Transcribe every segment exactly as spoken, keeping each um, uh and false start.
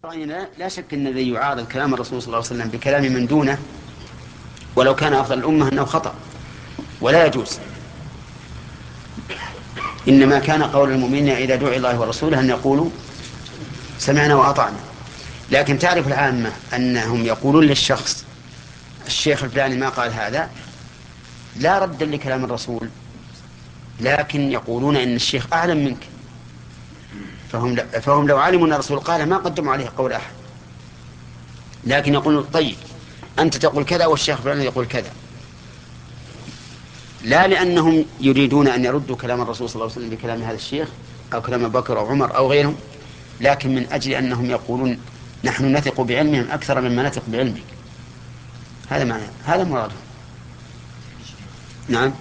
رأينا لا شك أن الذي يعارض كلام الرسول صلى الله عليه وسلم بكلام من دونه ولو كان أفضل الأمة أنه خطأ ولا يجوز. إنما كان قول المؤمنين إذا دعي الله ورسوله أن يقولوا سمعنا وأطعنا. لكن تعرف العامة أنهم يقولون للشخص الشيخ الفلاني ما قال هذا لا رد لكلام الرسول، لكن يقولون إن الشيخ أعلم منك، فهم, فهم لو علموا أن الرسول قال ما قدموا عليه قول أحد، لكن يقولون طيب أنت تقول كذا والشيخ فلان يقول كذا، لا لأنهم يريدون أن يردوا كلام الرسول صلى الله عليه وسلم بكلام هذا الشيخ أو كلام أبو بكر أو عمر أو غيرهم، لكن من أجل أنهم يقولون نحن نثق بعلمهم أكثر مما نثق بعلمك. هذا معنى هذا مرادهم. نعم.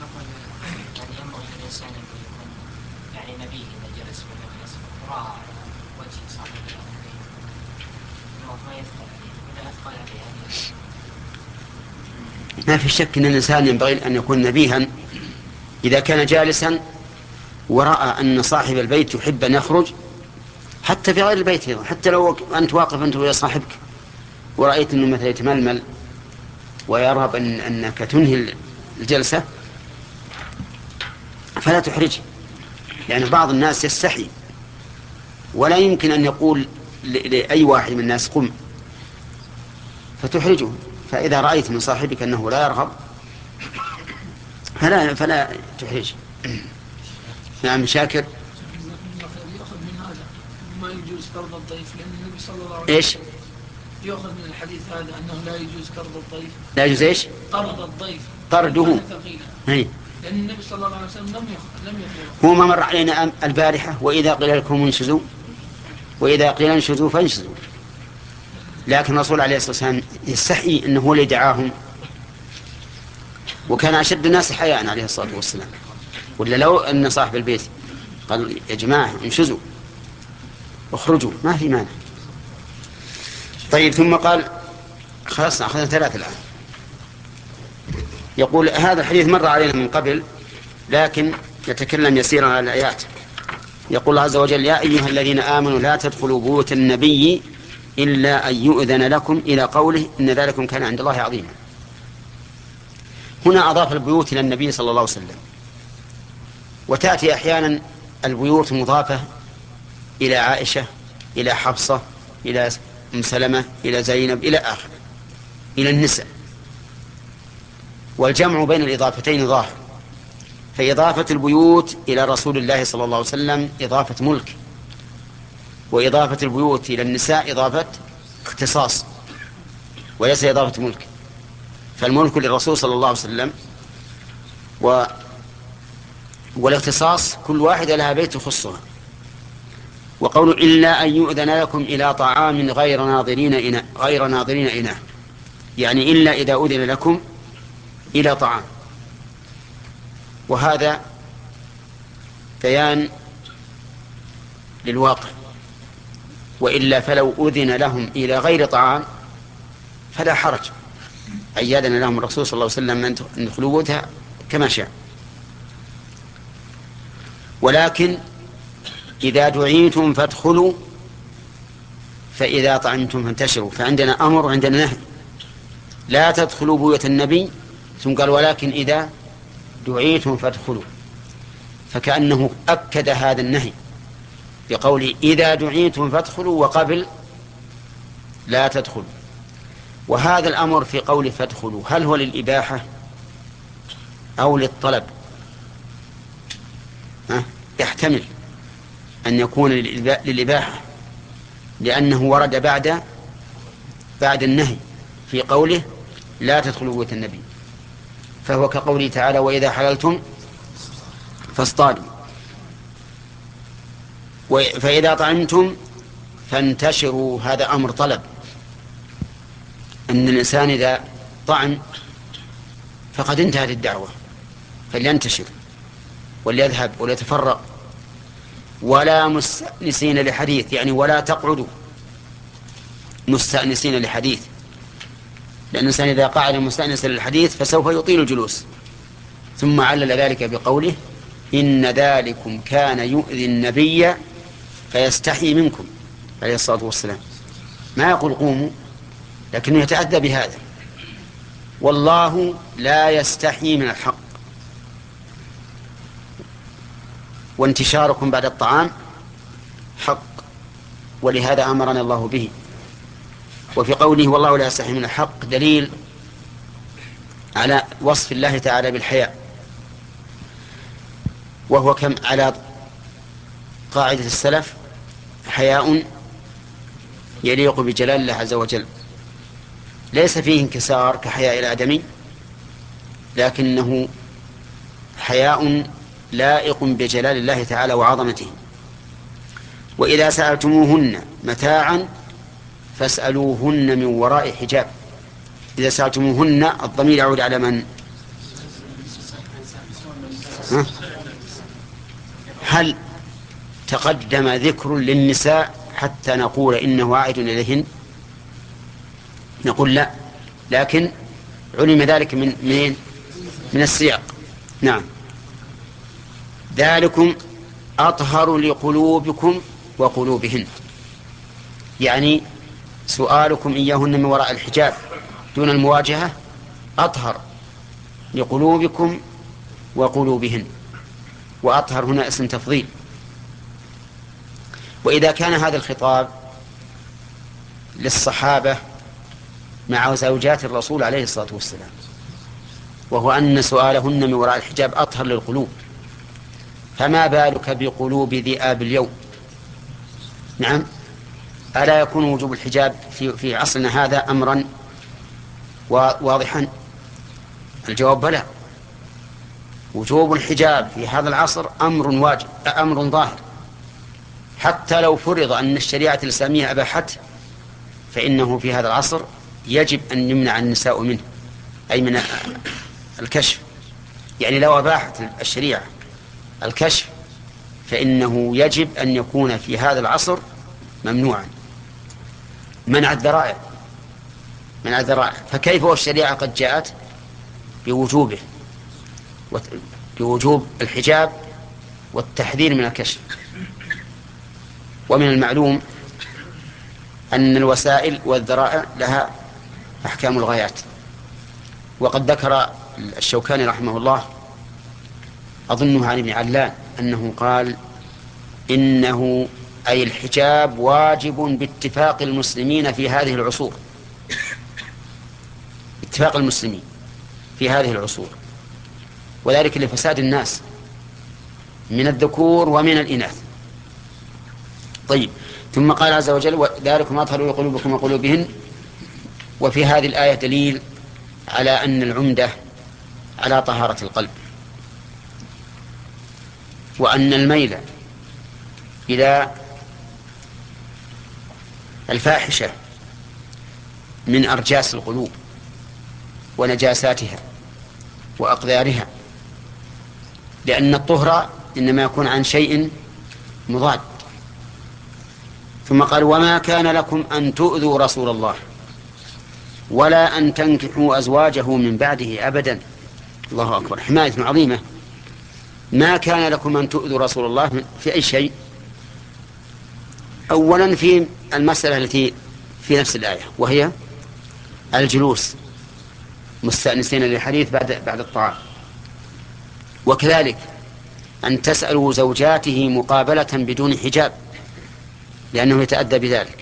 ما في شك أن الإنسان ينبغي أن يكون نبيها إذا كان جالسا ورأى أن صاحب البيت يحب أن يخرج حتى في غير البيت، حتى لو أنت واقف أنت ويا صاحبك ورأيت أنه مثلا يتململ ويرهب أن أنك تنهي الجلسة فلا تحرجه، لأن يعني بعض الناس يستحي ولا يمكن أن يقول لأي واحد من الناس قم فتحرجه. فإذا رأيت من صاحبك أنه لا يرغب فلا, فلا تحرجه. نعم شاكر. يأخذ من هذا ما يجوز طرد الضيف، لأن النبي صلى الله عليه وسلم إيش؟ يأخذ من الحديث هذا أنه لا يجوز طرد الضيف. لا يجوز إيش؟ طرد الضيف. طرده. هي. لأن النبي صلى الله عليه وسلم لم يأخذ لم يأخذ. هو ما مر علينا البارحة وإذا قيل لكم انشزوا وإذا قيل انشزوا فانشزوا، لكن الرسول عليه الصلاة والسلام يستحي أنه هو اللي دعاهم، وكان أشد الناس حياء عليه الصلاة والسلام، ولا لو أن صاحب البيت قال يا جماعة انشزوا اخرجوا ما في مانع. طيب ثم قال خلاص أخذنا ثلاثة الآن. يقول هذا الحديث مر علينا من قبل لكن يتكلم يسيرا على الآيات. يقول الله عز وجل يا أيها الذين آمنوا لا تدخلوا بيوت النبي إلا أن يؤذن لكم إلى قوله إن ذلكم كان عند الله عظيما. هنا أضاف البيوت إلى النبي صلى الله عليه وسلم، وتأتي أحيانا البيوت مضافة إلى عائشة إلى حفصة إلى أم سلمة إلى زينب إلى آخر إلى النساء، والجمع بين الإضافتين ظاهر. فإضافة البيوت إلى رسول الله صلى الله عليه وسلم إضافة ملك، وإضافة البيوت إلى النساء إضافة اختصاص وليس إضافة ملك. فالملك للرسول صلى الله عليه وسلم و... والاختصاص كل واحدة لها بيت يخصها. وقول إلا أن يؤذن لكم إلى طعام غير ناظرين إناه غير ناظرين إناه، يعني إلا إذا أذن لكم إلى طعام، وهذا بيان للواقع. وإلا فلو أذن لهم إلى غير طعام فلا حرج، أيادنا لهم الرسول صلى الله عليه وسلم أن يدخلوا بيوتها كما شاء. ولكن إذا دعيتم فادخلوا فإذا طعمتم فانتشروا، فعندنا أمر وعندنا نهي. لا تدخلوا بيوت النبي ثم قال ولكن إذا دعيتم فادخلوا، فكأنه أكد هذا النهي بقوله إذا دعيتم فادخلوا وقبل لا تدخلوا. وهذا الأمر في قول فادخلوا هل هو للإباحة أو للطلب؟ ها؟ يحتمل أن يكون للإباحة لأنه ورد بعد بعد النهي في قوله لا تدخلوا بيوت النبي، فهو كقوله تعالى وإذا حللتم فاصطادوا، فإذا طعمتم فانتشروا هذا أمر طلب، أن الإنسان إذا طعم فقد انتهت الدعوة فلينتشر وليذهب وليتفرق، ولا مستأنسين لحديث، يعني ولا تقعدوا مستأنسين لحديث، لأن الإنسان إذا قعد مستأنسا للحديث فسوف يطيل الجلوس. ثم علل ذلك بقوله إن ذلكم كان يؤذي النبي فيستحي منكم عليه الصلاة والسلام. ما يقول قوموا، لكنه يتأدى بهذا. والله لا يستحي من الحق، وانتشاركم بعد الطعام حق، ولهذا أمرنا الله به. وفي قوله والله لا يستحي من الحق دليل على وصف الله تعالى بالحياء، وهو كم على قاعدة السلف حياء يليق بجلال الله عز وجل، ليس فيه انكسار كحياء الآدمي، لكنه حياء لائق بجلال الله تعالى وعظمته. وإذا سألتموهن متاعا فاسألوهن من وراء حجاب. إذا سألتموهن الضمير يعود على من؟ ها؟ هل تقدم ذكر للنساء حتى نقول إنه عائد إليهن؟ نقول لا، لكن علم ذلك من من من السياق. نعم. ذلكم أطهر لقلوبكم وقلوبهن، يعني سؤالكم إياهن من وراء الحجاب دون المواجهة أطهر لقلوبكم وقلوبهن، وأطهر هنا اسم تفضيل. وإذا كان هذا الخطاب للصحابة مع زوجات الرسول عليه الصلاة والسلام، وهو أن سؤالهن من وراء الحجاب أطهر للقلوب، فما بالك بقلوب ذئاب اليوم؟ نعم، ألا يكون وجوب الحجاب في, في عصرنا هذا أمرا واضحا؟ الجواب بلى، وجوب الحجاب في هذا العصر أمر واجب، أمر ظاهر، حتى لو فرض أن الشريعة الإسلامية أباحته فإنه في هذا العصر يجب أن يمنع النساء منه، أي من الكشف. يعني لو أباحت الشريعة الكشف فإنه يجب أن يكون في هذا العصر ممنوعا، منع الذرائع، منع الذرائع. فكيف والشريعة قد جاءت بوجوبه، بوجوب الحجاب والتحذير من الكشف. ومن المعلوم أن الوسائل والذرائع لها أحكام الغايات، وقد ذكر الشوكاني رحمه الله أظنه عن ابن علان أنه قال إنه أي الحجاب واجب باتفاق المسلمين في هذه العصور، اتفاق المسلمين في هذه العصور، وذلك لفساد الناس من الذكور ومن الإناث. طيب، ثم قال عز وجل ذلكم أطهر لقلوبكم وقلوبهن. وفي هذه الآية دليل على أن العمدة على طهارة القلب، وأن الميل إلى الفاحشة من أرجاس القلوب ونجاساتها وأقذارها، لأن الطهر إنما يكون عن شيء مضاد. ثم قال وما كان لكم أن تؤذوا رسول الله ولا أن تنكحوا أزواجه من بعده أبدا. الله أكبر، حماية عظيمة. ما كان لكم أن تؤذوا رسول الله في أي شيء؟ أولا في المسألة التي في نفس الآية، وهي الجلوس مستأنسين للحديث بعد بعد الطعام، وكذلك أن تسألوا زوجاته مقابلة بدون حجاب لأنه يتأدى بذلك،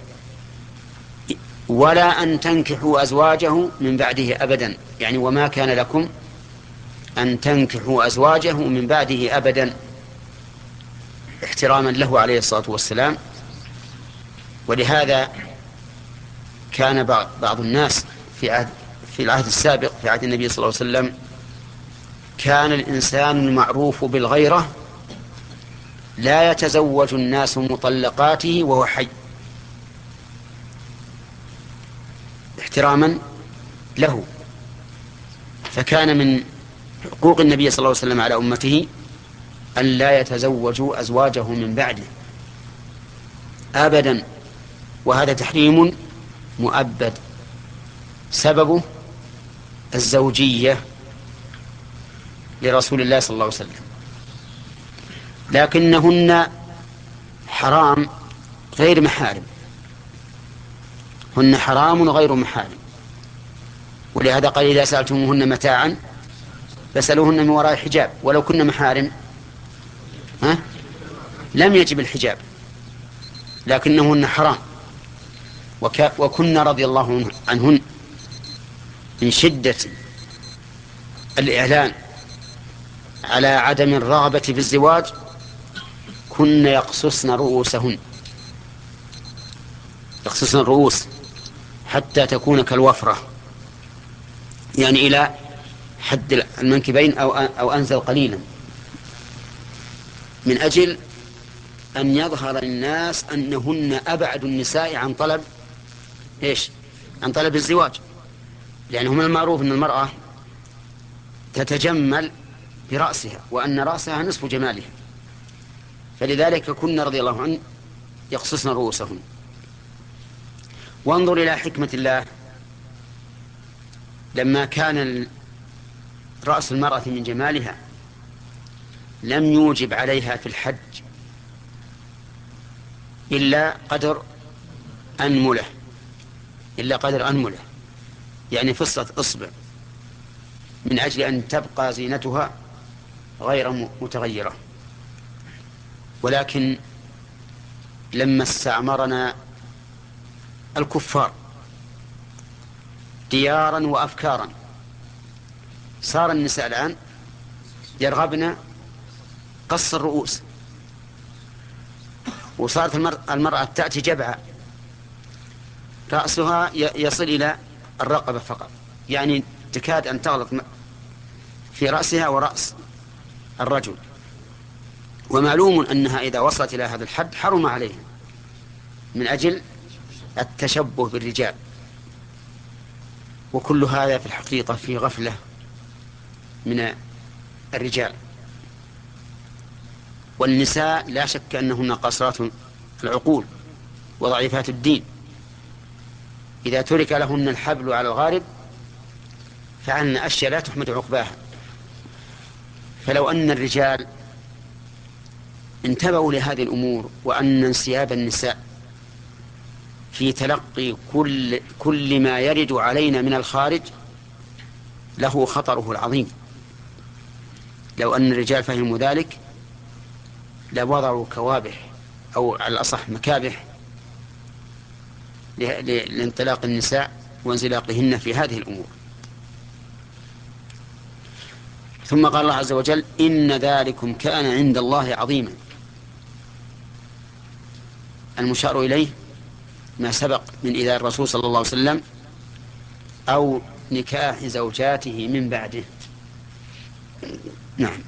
ولا أن تنكحوا أزواجه من بعده أبدا، يعني وما كان لكم أن تنكحوا أزواجه من بعده أبدا، احتراما له عليه الصلاة والسلام. ولهذا كان بعض الناس في عهد في العهد السابق في عهد النبي صلى الله عليه وسلم كان الإنسان المعروف بالغيرة لا يتزوج الناس مطلقاته وهو حي، احتراما له. فكان من حقوق النبي صلى الله عليه وسلم على أمته أن لا يتزوجوا أزواجه من بعده أبدا، وهذا تحريم مؤبد سببه الزوجية لرسول الله صلى الله عليه وسلم، لكنهن حرام غير محارم، هن حرام غير محارم، ولهذا قال إذا سألتموهن متاعا فاسألوهن من وراء حجاب، ولو كن محارم ها لم يجب الحجاب، لكنهن حرام. وك... وكنا رضي الله عنهن من شدة الإعلان على عدم الرغبة في الزواج كن يقصصن رؤوسهن، يقصصن الرؤوس حتى تكون كالوفرة، يعني إلى حد المنكبين أو أو أنزل قليلا، من أجل أن يظهر للناس أنهن أبعد النساء عن طلب إيش؟ عن طلب الزواج، لأنه من المعروف أن المرأة تتجمل برأسها، وأن رأسها نصف جمالها، فلذلك كنا رضي الله عنه يقصصن رؤوسهن. وانظر إلى حكمة الله، لما كان رأس المرأة من جمالها لم يوجب عليها في الحج إلا قدر أنملة، إلا قدر أنملة يعني فصة إصبع، من أجل أن تبقى زينتها غير متغيرة. ولكن لما استعمرنا الكفار ديارا وأفكارا صار النساء الآن يرغبن قص الرؤوس، وصارت المرأة تأتي جبعة رأسها يصل إلى الرقبة فقط، يعني تكاد أن تغلط في رأسها ورأس الرجل. ومعلوم أنها إذا وصلت إلى هذا الحد حرم عليها من أجل التشبه بالرجال، وكل هذا في الحقيقة في غفلة من الرجال. والنساء لا شك أنهن قاصرات العقول وضعيفات الدين، إذا ترك لهن الحبل على الغارب فعلن أشياء لا تحمد عقباها. فلو أن الرجال انتبهوا لهذه الأمور، وأن انسياب النساء في تلقي كل, كل ما يرد علينا من الخارج له خطره العظيم، لو أن الرجال فهموا ذلك لوضعوا كوابح أو على الأصح مكابح لانطلاق النساء وانزلاقهن في هذه الأمور. ثم قال الله عز وجل إن ذلكم كان عند الله عظيما. المشار إليه ما سبق من إذا الرسول صلى الله عليه وسلم أو نكاح زوجاته من بعده. نعم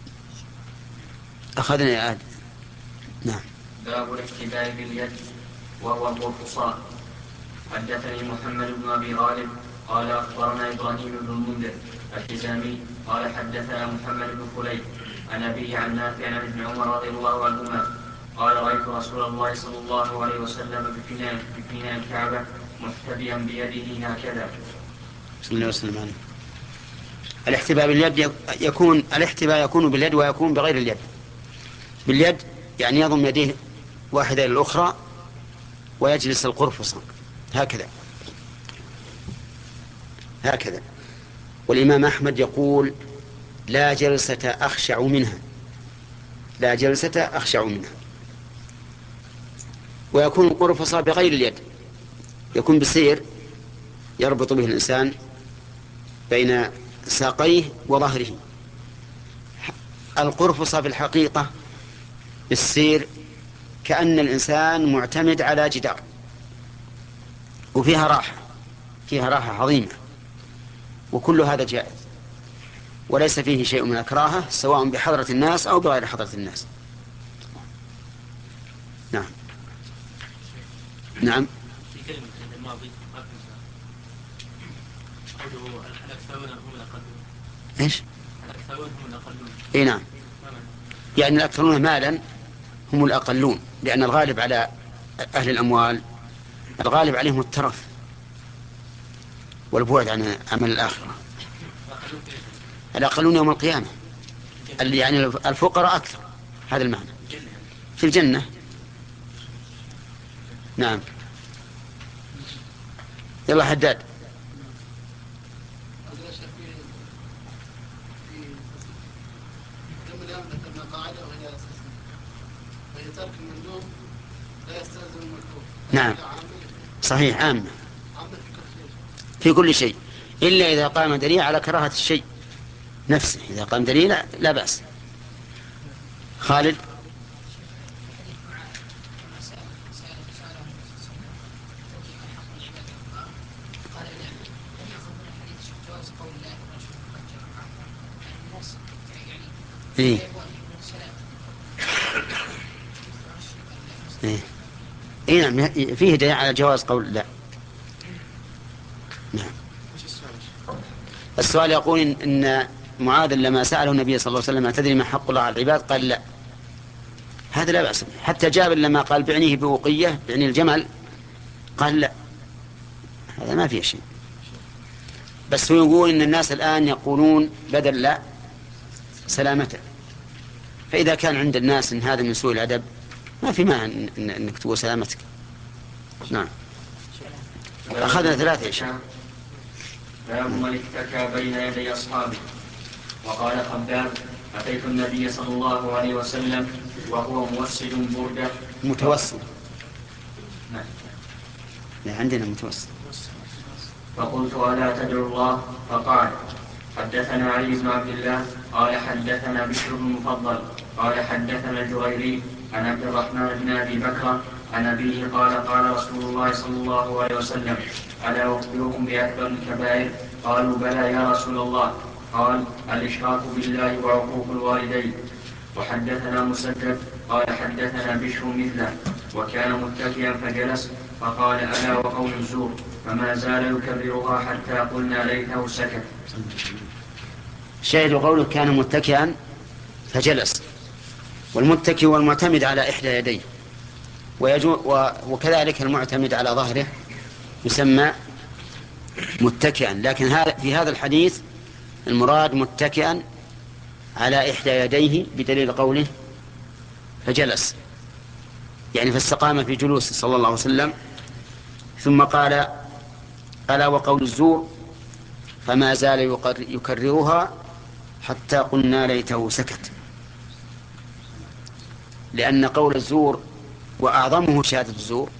أخذنا يا آدم. نعم. باب الاحتباء باليد وهو القرفصاء. حدثني محمد بن أبي غالب قال أخبرنا إبراهيم بن المنذر الحزامي قال حدثنا محمد بن خليل عن أبيه عن نافع عن ابن عمر رضي الله عنهما قال رأيت رسول الله صلى الله عليه وسلم بفناء الكعبة محتبيا بيده هكذا. بسم الله والسلام عليه. الاحتباء باليد يكون الاحتباء يكون باليد ويكون بغير اليد. باليد يعني يضم يديه واحدة إلى الأخرى ويجلس القرفصة هكذا هكذا. والإمام أحمد يقول لا جلسة أخشع منها، لا جلسة أخشع منها. ويكون القرفصة بغير اليد، يكون بسير يربط به الإنسان بين ساقيه وظهره. القرفصة في الحقيقة بالسير كأن الإنسان معتمد على جدار، وفيها راحة، فيها راحة عظيمة، وكل هذا جائز وليس فيه شيء من الكراهة سواء بحضرة الناس أو بغير حضرة الناس. نعم نعم. في كلمة عند الماضي قوله الأكثرون هم الأقلون. إيش؟ الأكثرون هم الأقلون. إيه نعم، يعني الأكثرون مالا هم الأقلون، لأن الغالب على أهل الأموال الغالب عليهم الترف والبعد عن عمل الآخرة. الأقلون يوم القيامة يعني الفقراء أكثر، هذا المعنى في الجنة. نعم. يلا حداد. ترك المندوب لا يستلزم المكروه. نعم صحيح، عامة في كل شيء إلا إذا قام دليل على كراهة الشيء نفسه. إذا قام دليل لا, لا بأس. خالد. إيه. إيه. إيه نعم فيه دليل على جواز قول لا. نعم. السؤال يقول إن معاذ لما سأله النبي صلى الله عليه وسلم أتدري ما حق الله على العباد قال لا. هذا لا بأس. حتى جابر لما قال بعنيه بوقية بعني الجمل قال لا. هذا ما فيه شيء. بس هو يقول إن الناس الآن يقولون بدل لا سلامته. فإذا كان عند الناس إن هذا من سوء الأدب ما في مانع إن إنك تقول سلامتك. نعم. أخذنا ثلاثة يا شيخ. باب من اتكى بين يدي أصحابه. وقال خباب أتيت النبي صلى الله عليه وسلم وهو موسد بردة. متوسط. نعم. لا عندنا متوسط. فقلت ألا تدعو الله؟ فقال حدثنا علي بن عبد الله قال حدثنا بشر بن مفضل قال حدثنا الجريري عن عبد الرحمن بن أبي بكر عن أبيه قال قال رسول الله صلى الله عليه وسلم ألا أخبركم بأكبر الكبائر؟ قالوا بلى يا رسول الله. قال الإشراك بالله وعقوق الوالدين. وحدثنا مسدد قال حدثنا بشر مثله وكان متكئا فجلس فقال ألا وقول الزور فما زال يكررها حتى قلنا ليته سكت. شاهد قوله كان متكئا فجلس. والمتكئ والمعتمد على إحدى يديه وكذلك المعتمد على ظهره يسمى متكئا. لكن في هذا الحديث المراد متكئا على إحدى يديه بدليل قوله فجلس، يعني فاستقام في جلوسه صلى الله عليه وسلم. ثم قال ألا وقول الزور فما زال يكررها حتى قلنا ليته سكت. لأن قول الزور وأعظمه شهادة الزور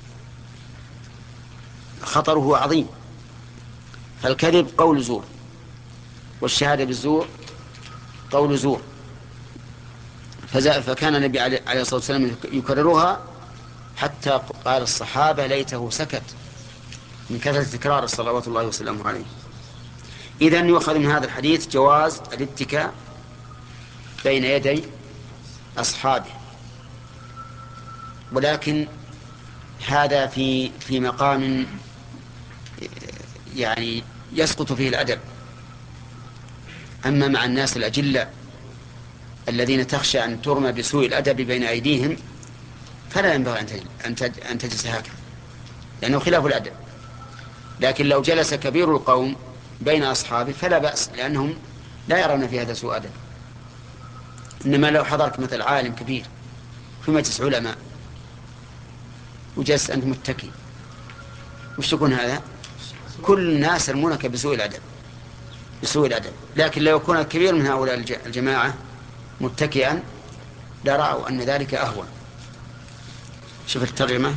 خطره عظيم. فالكذب قول زور والشهادة بالزور قول زور. فكان النبي عليه الصلاة والسلام يكررها حتى قال الصحابة ليته سكت من كثرة تكرار صلوات الله وسلامه عليه. إذن يؤخذ من هذا الحديث جواز الاتكاء بين يدي أصحابه، ولكن هذا في في مقام يعني يسقط فيه الأدب. أما مع الناس الأجلاء الذين تخشى أن ترمى بسوء الأدب بين أيديهم فلا ينبغي أن تجلس هكذا لأنه خلاف الأدب. لكن لو جلس كبير القوم بين أصحابه فلا بأس لأنهم لا يرون في هذا سوء أدب. إنما لو حضرك مثل عالم كبير في مجلس علماء وجلس أنت متكي وش تكون هذا؟ كل الناس يرمونك بسوء الأدب بسوء الأدب. لكن لو يكون الكبير من هؤلاء الجماعة متكئا لرأوا أن ذلك أهون. شوف الترجمة.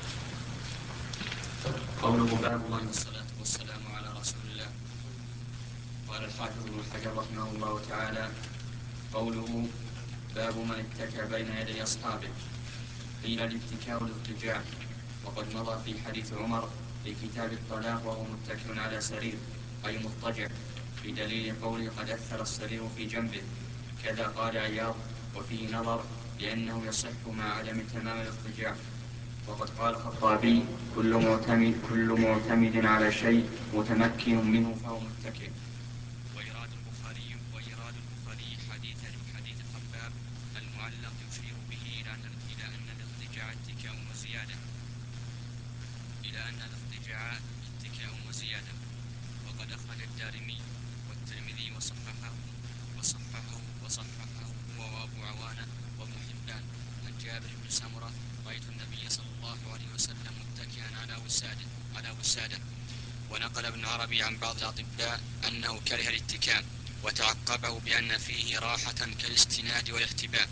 قوله باب الصلاة والسلام على رسول الله. قال الحافظ ابن حجر رحمه الله تعالى قوله باب من اتكى بين يدي أصحابه. قيل الاتكاء الاضطجاع، وقد مضى في حديث عمر في كتاب الطلاق وهو متكئ على سرير أي مضطجع بدليل قوله قد أثر السرير في جنبه. كذا قال عياض وفيه نظر لأنه يصح مع عدم تمام الاضطجاع. وقد قال الخطابي كل معتمد كل معتمد على شيء متمكن منه فهو متكئ. وإيراد البخاري وإيراد البخاري حديث حديث خباب المعلق يشير به إلى أن إلى أن الاضطجاع اتكاء وزيادة إلى أن الاضطجاع اتكاء وزيادة. وقد أخرج الدارمي والترمذي وصححه وصححه وصححه هو وأبو عوانة وابن حبان عن جابر بن سمرة رأيت النبي صلى الله عليه وسلم متكئا على وسادة على وسادة ونقل ابن عربي عن بعض الأطباء أنه كره الاتكاء وتعقبه بأن فيه راحة كالاستناد والاحتباء.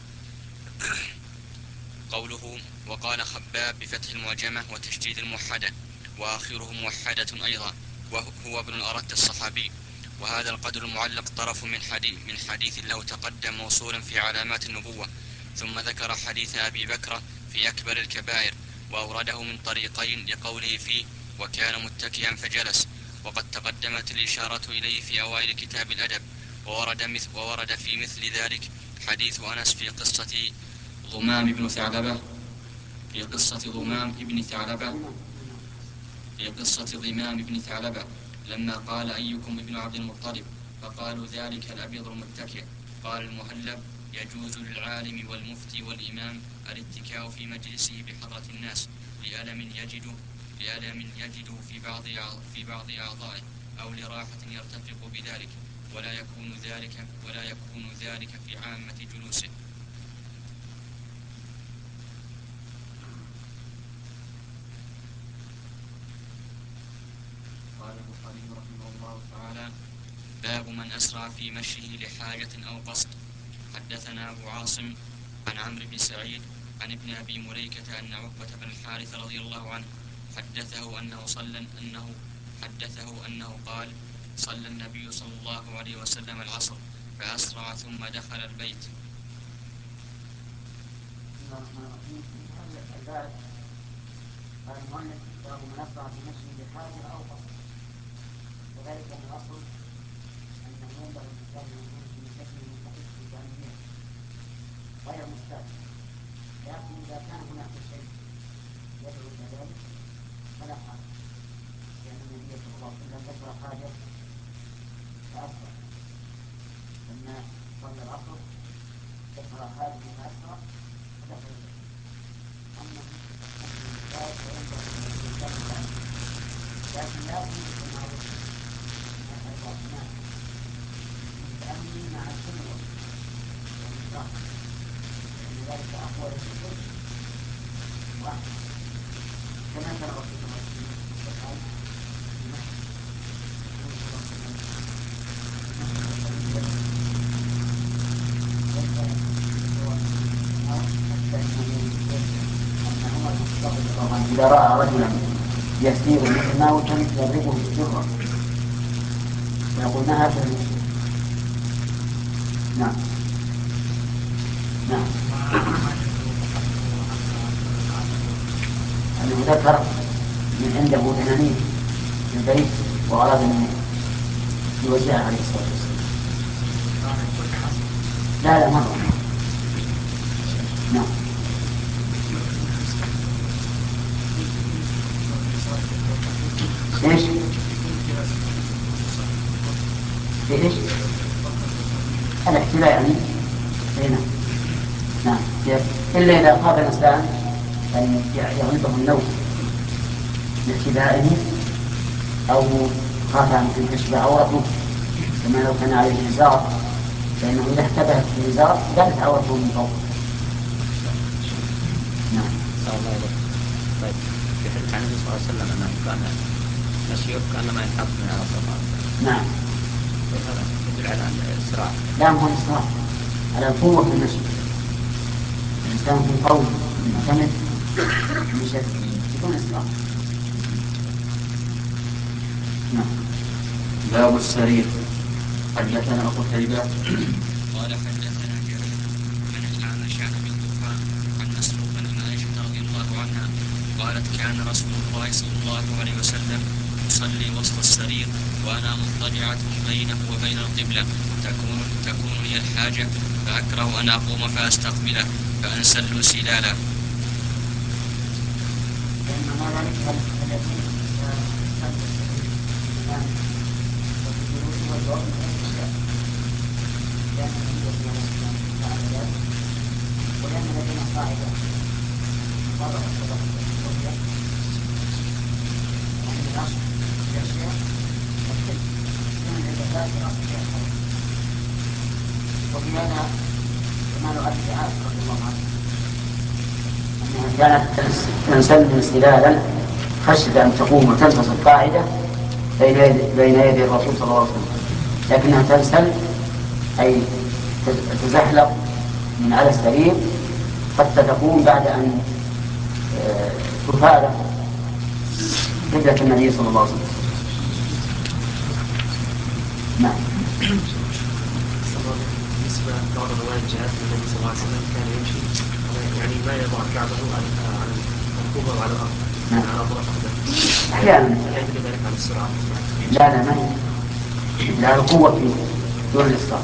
قوله وقال خباب بفتح المعجمة وتشديد الموحدة وآخره موحدة أيضا، وهو ابن الأرت الصحابي. وهذا القدر المعلق طرف من حديث, من حديث له تقدم موصولا في علامات النبوة، ثم ذكر حديث أبي بكر في أكبر الكبائر وأورده من طريقين لقوله فيه وكان متكئا فجلس، وقد تقدمت الإشارة إليه في أوائل كتاب الأدب. وورد, مثل وورد في مثل ذلك حديث أنس في قصة ضمام بن ثعلبة في قصة ضمام ابن ثعلبة في قصة ضمام ابن ثعلبة لما قال أيكم ابن عبد المطلب، فقالوا ذلك الأبيض المتكئ. قال المهلب يجوز للعالم والمفتي والإمام الاتكاء في مجلسه بحضرة الناس لألم يجد لألم يجد في بعض في بعض أعضائه أو لراحة يرتفق بذلك، ولا يكون ذلك ولا يكون ذلك في عامة جلوسه. قال البخاري رحمه الله تعالى باب من أسرع في مشيه لحاجة أو قصد. حدثنا أبو عاصم عن عمرو بن سعيد عن ابن أبي مليكة أن عقبة بن الحارث رضي الله عنه حدثه أنه صلى أنه حدثه أنه قال صلى النبي صلى الله عليه وسلم العصر فأسرع ثم دخل البيت. قال المؤلف باب من أسرع في مشيه لحاجة أو قصد، وذلك أن الأصل أنه ينبغي الإنسان أن يكون في مشيه مستقيم في جانبيه غير مستقيم، لكن إذا كان هناك شيء يدعو إلى ذلك فلا حاجة، لأن النبي صلى الله عليه وسلم ذكر حاجة فأسرع لما صلى العصر ذكر حاجة فأسرع فدخل البيت. أما لكن لا يمكن أن نعرف الواقعات التأمين مع السنة والإسراف، لأن ذلك أقوى للشكر واحد كما كان رسول الله صلى الله عليه وسلم إذا رأى رجلا يسير متناوشا يضربه بالسرة ويقول ما هذا؟ نعم نعم أنه ذكر من عنده ثنانين في البيت وأراد أن يوزعها عليه الصلاة والسلام. لا لا مرة نعم. ايش؟ في ايش؟ الاحتباء يعني؟ هنا نعم. إلا إذا خاف الإنسان أن يغلبه النوم باحتبائه أو خاف أن تشبع عورته، كما لو كان عليه إزار، فإنه إذا احتبأ في الإزار بانت عورته من فوق. نعم. طيب في حديث عن النبي صلى الله عليه وسلم أنه كان مشيه كأنما ينحط من على الصراط. نعم. هذا يدل على الإسراع. لا مو الإسراع، على القوة في المشي. الإنسان في قول معتمد من شكل يكون إسراع. نعم. باب السرير. حدثنا أبو قتيبة قال حدثنا جرير عن الأعمش عن أبي الطوفان عن مسروق عن عائشة رضي الله عنها قالت كان رسول الله صلى الله عليه وسلم يصلي وسط السرير وأنا مضطجعة بينه وبين القبلة تكون تكون لي الحاجة فأكره أن أقوم فأستقبله فأنسل سلالا. ولأن لدينا قاعدة وضع الصلاة والصلاة ومن الأصل الأشياء والكل ومن الأساس الأصل الأشياء. وفي هذا كما نؤدي عائشة رضي الله عنها أنها كانت تنسل انسلالا خشية أن تقوم وتنتصر القاعدة بين يدي, بين يدي الرسول صلى الله عليه وسلم، لكنها تنسل أي تزحلق من على السرير حتى تقوم بعد أن تفارق قبلة النبي صلى الله عليه وسلم. نعم. بالنسبة لبعض الروايات جاءت من النبي صلى الله عليه وسلم كان يمشي يعني ما يضع كعبه على الكوبة وعلى الأرض على ظهر قدمه. أحيانا. لا يدل ذلك على السرعة. لا لا ما لا القوة في دون الإسراف.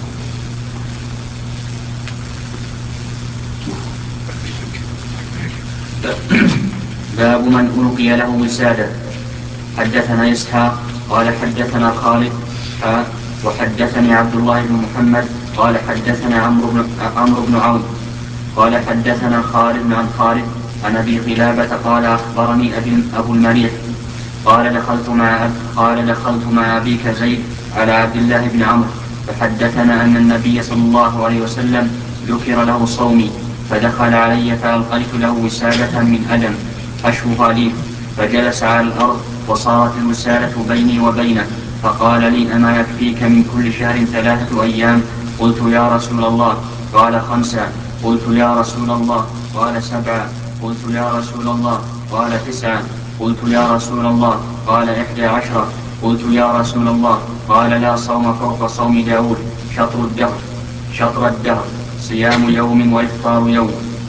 باب من ألقي له وسادة. حدثنا إسحاق قال حدثنا خالد وحدثني عبد الله بن محمد قال حدثنا عمرو بن عمرو بن عون قال حدثنا خالد عن خالد عن أبي قلابة قال أخبرني أبي أبو المليح قال دخلت مع قال دخلت مع أبيك زيد على عبد الله بن عمرو فحدثنا أن النبي صلى الله عليه وسلم ذكر له صومي فدخل علي فألقيت له وسادة من أدم أشوها لي فجلس على الأرض وصارت الوسادة بيني وبينه فقال لي أما يكفيك من كل شهر ثلاثة أيام؟ قلت يا رسول الله. قال خمسة. قلت يا رسول الله. قال سبعة. قلت يا رسول الله. قال تسعة. قلت يا رسول الله. قال إحدى عشرة. قلت يا رسول الله. قال لا صوم فوق صوم داود شطر الدهر شطر الدهر صيام يوم وإفطار يوم.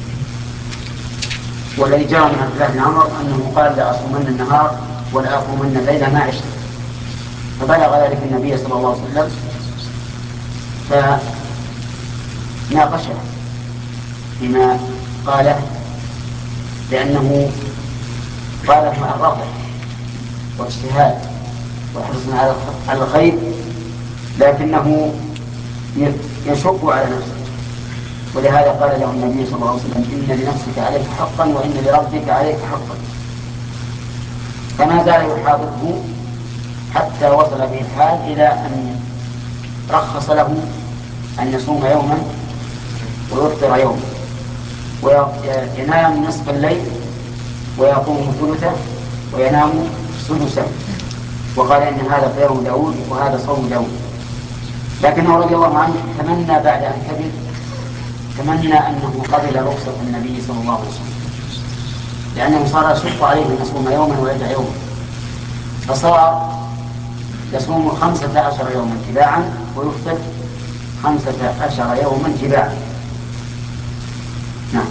والذي جاء من عبد الله بن عمر أنه قال لا أصومن النهار ولا أقومن الليل ما عشت، فبلغ ذلك النبي صلى الله عليه وسلم فناقشه بما قاله، لأنه قاله مع الرغبة واجتهاد وحرص على الخير، لكنه يشق على نفسه، ولهذا قال له النبي صلى الله عليه وسلم إن لنفسك عليك حقا وإن لربك عليك حقا، فما زال يحاضره حتى وصل به الحال إلى أن رخص له أن يصوم يوما ويفطر يوما وينام نصف الليل ويقوم ثلثه وينام سدسه، وقال إن هذا صيام داود وهذا صوم داود. لكنه رضي الله عنه تمنى بعد أن كبر تمنى أنه قبل رخصة النبي صلى الله عليه وسلم، لأنه صار يشق عليه أن يصوم يوما ويدع يوما، فصار يصوم خمسة عشر يوما تباعا ويفطر خمسة عشر يوما تباعا. نعم.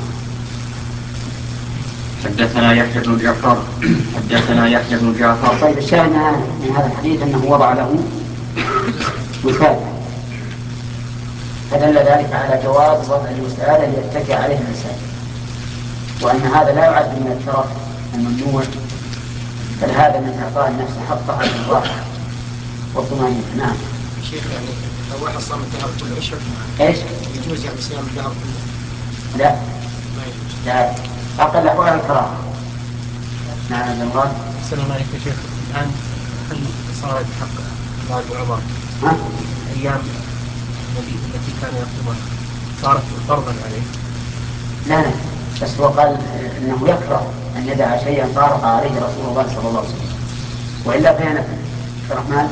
حدثنا يحيى بن جعفر حدثنا يحيى بن جعفر طيب الشاهد من هذا الحديث أنه وضع له وسادة، فدل ذلك على جواز وضع الوسادة ليتكئ عليه الإنسان، وأن هذا لا يعد من الترف الممنوع، بل هذا من إعطاء النفس حقها على الراحة والطمأنينة. نعم. شيخ يعني لو واحد صام الدهر كله ايش ايش؟ يجوز يعني صيام الدهر كله؟ لا ما يجوز. لا أقل أحوال الكراهة. نعم يا جمال. السلام عليكم يا شيخ. الآن هل صارت حق بعض عمر أيام التي كان يقومها صارت فرضا عليه؟ لا لا بس هو قال إنه يكره أن يدع شيئا فارق عليه رسول الله صلى الله عليه وسلم، وإلا كان الرحمن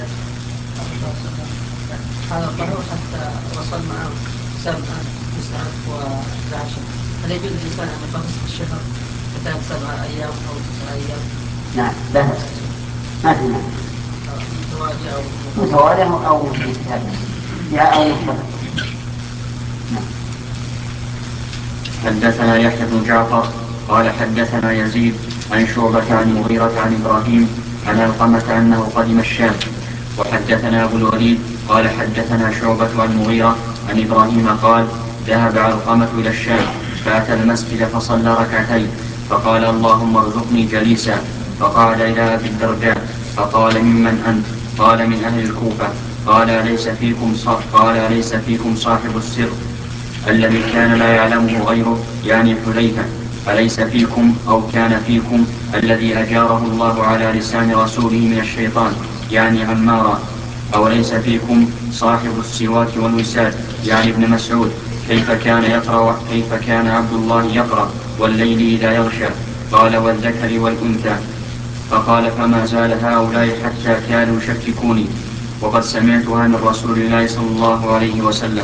هذا الطهر حتى وصل معه سبعة تسعة وعشرة، هل يجوز الإنسان أن يخصص الشهر حتى سبعة أيام أو تسعة أيام؟ نعم لا بأس، ما في مانع. متوالية أو متوالية أو متتابعة يا أو مختلف. نعم. حدثنا يحيى بن جعفر قال حدثنا يزيد عن شعبة عن مغيرة عن إبراهيم عن علقمة أنه قدم الشام. وحدثنا أبو الوليد قال حدثنا شعبة عن مغيرة عن إبراهيم قال ذهب علقمة إلى الشام فأتى المسجد فصلى ركعتين فقال اللهم ارزقني جليسا، فقال إلى أبي الدرداء فقال ممن أنت؟ قال من أهل الكوفة. قال ليس فيكم قال ليس فيكم صاحب السر الذي كان لا يعلمه غيره يعني حذيفة، أليس فيكم أو كان فيكم الذي أجاره الله على لسان رسوله من الشيطان يعني عمارا، أو ليس فيكم صاحب السواك والوساد يعني ابن مسعود، كيف كان يقرأ كيف كان عبد الله يقرأ والليل إذا يغشى؟ قال والذكر والأنثى. فقال فما زال هؤلاء حتى كانوا يشككوني وقد سمعتها من رسول الله صلى الله عليه وسلم.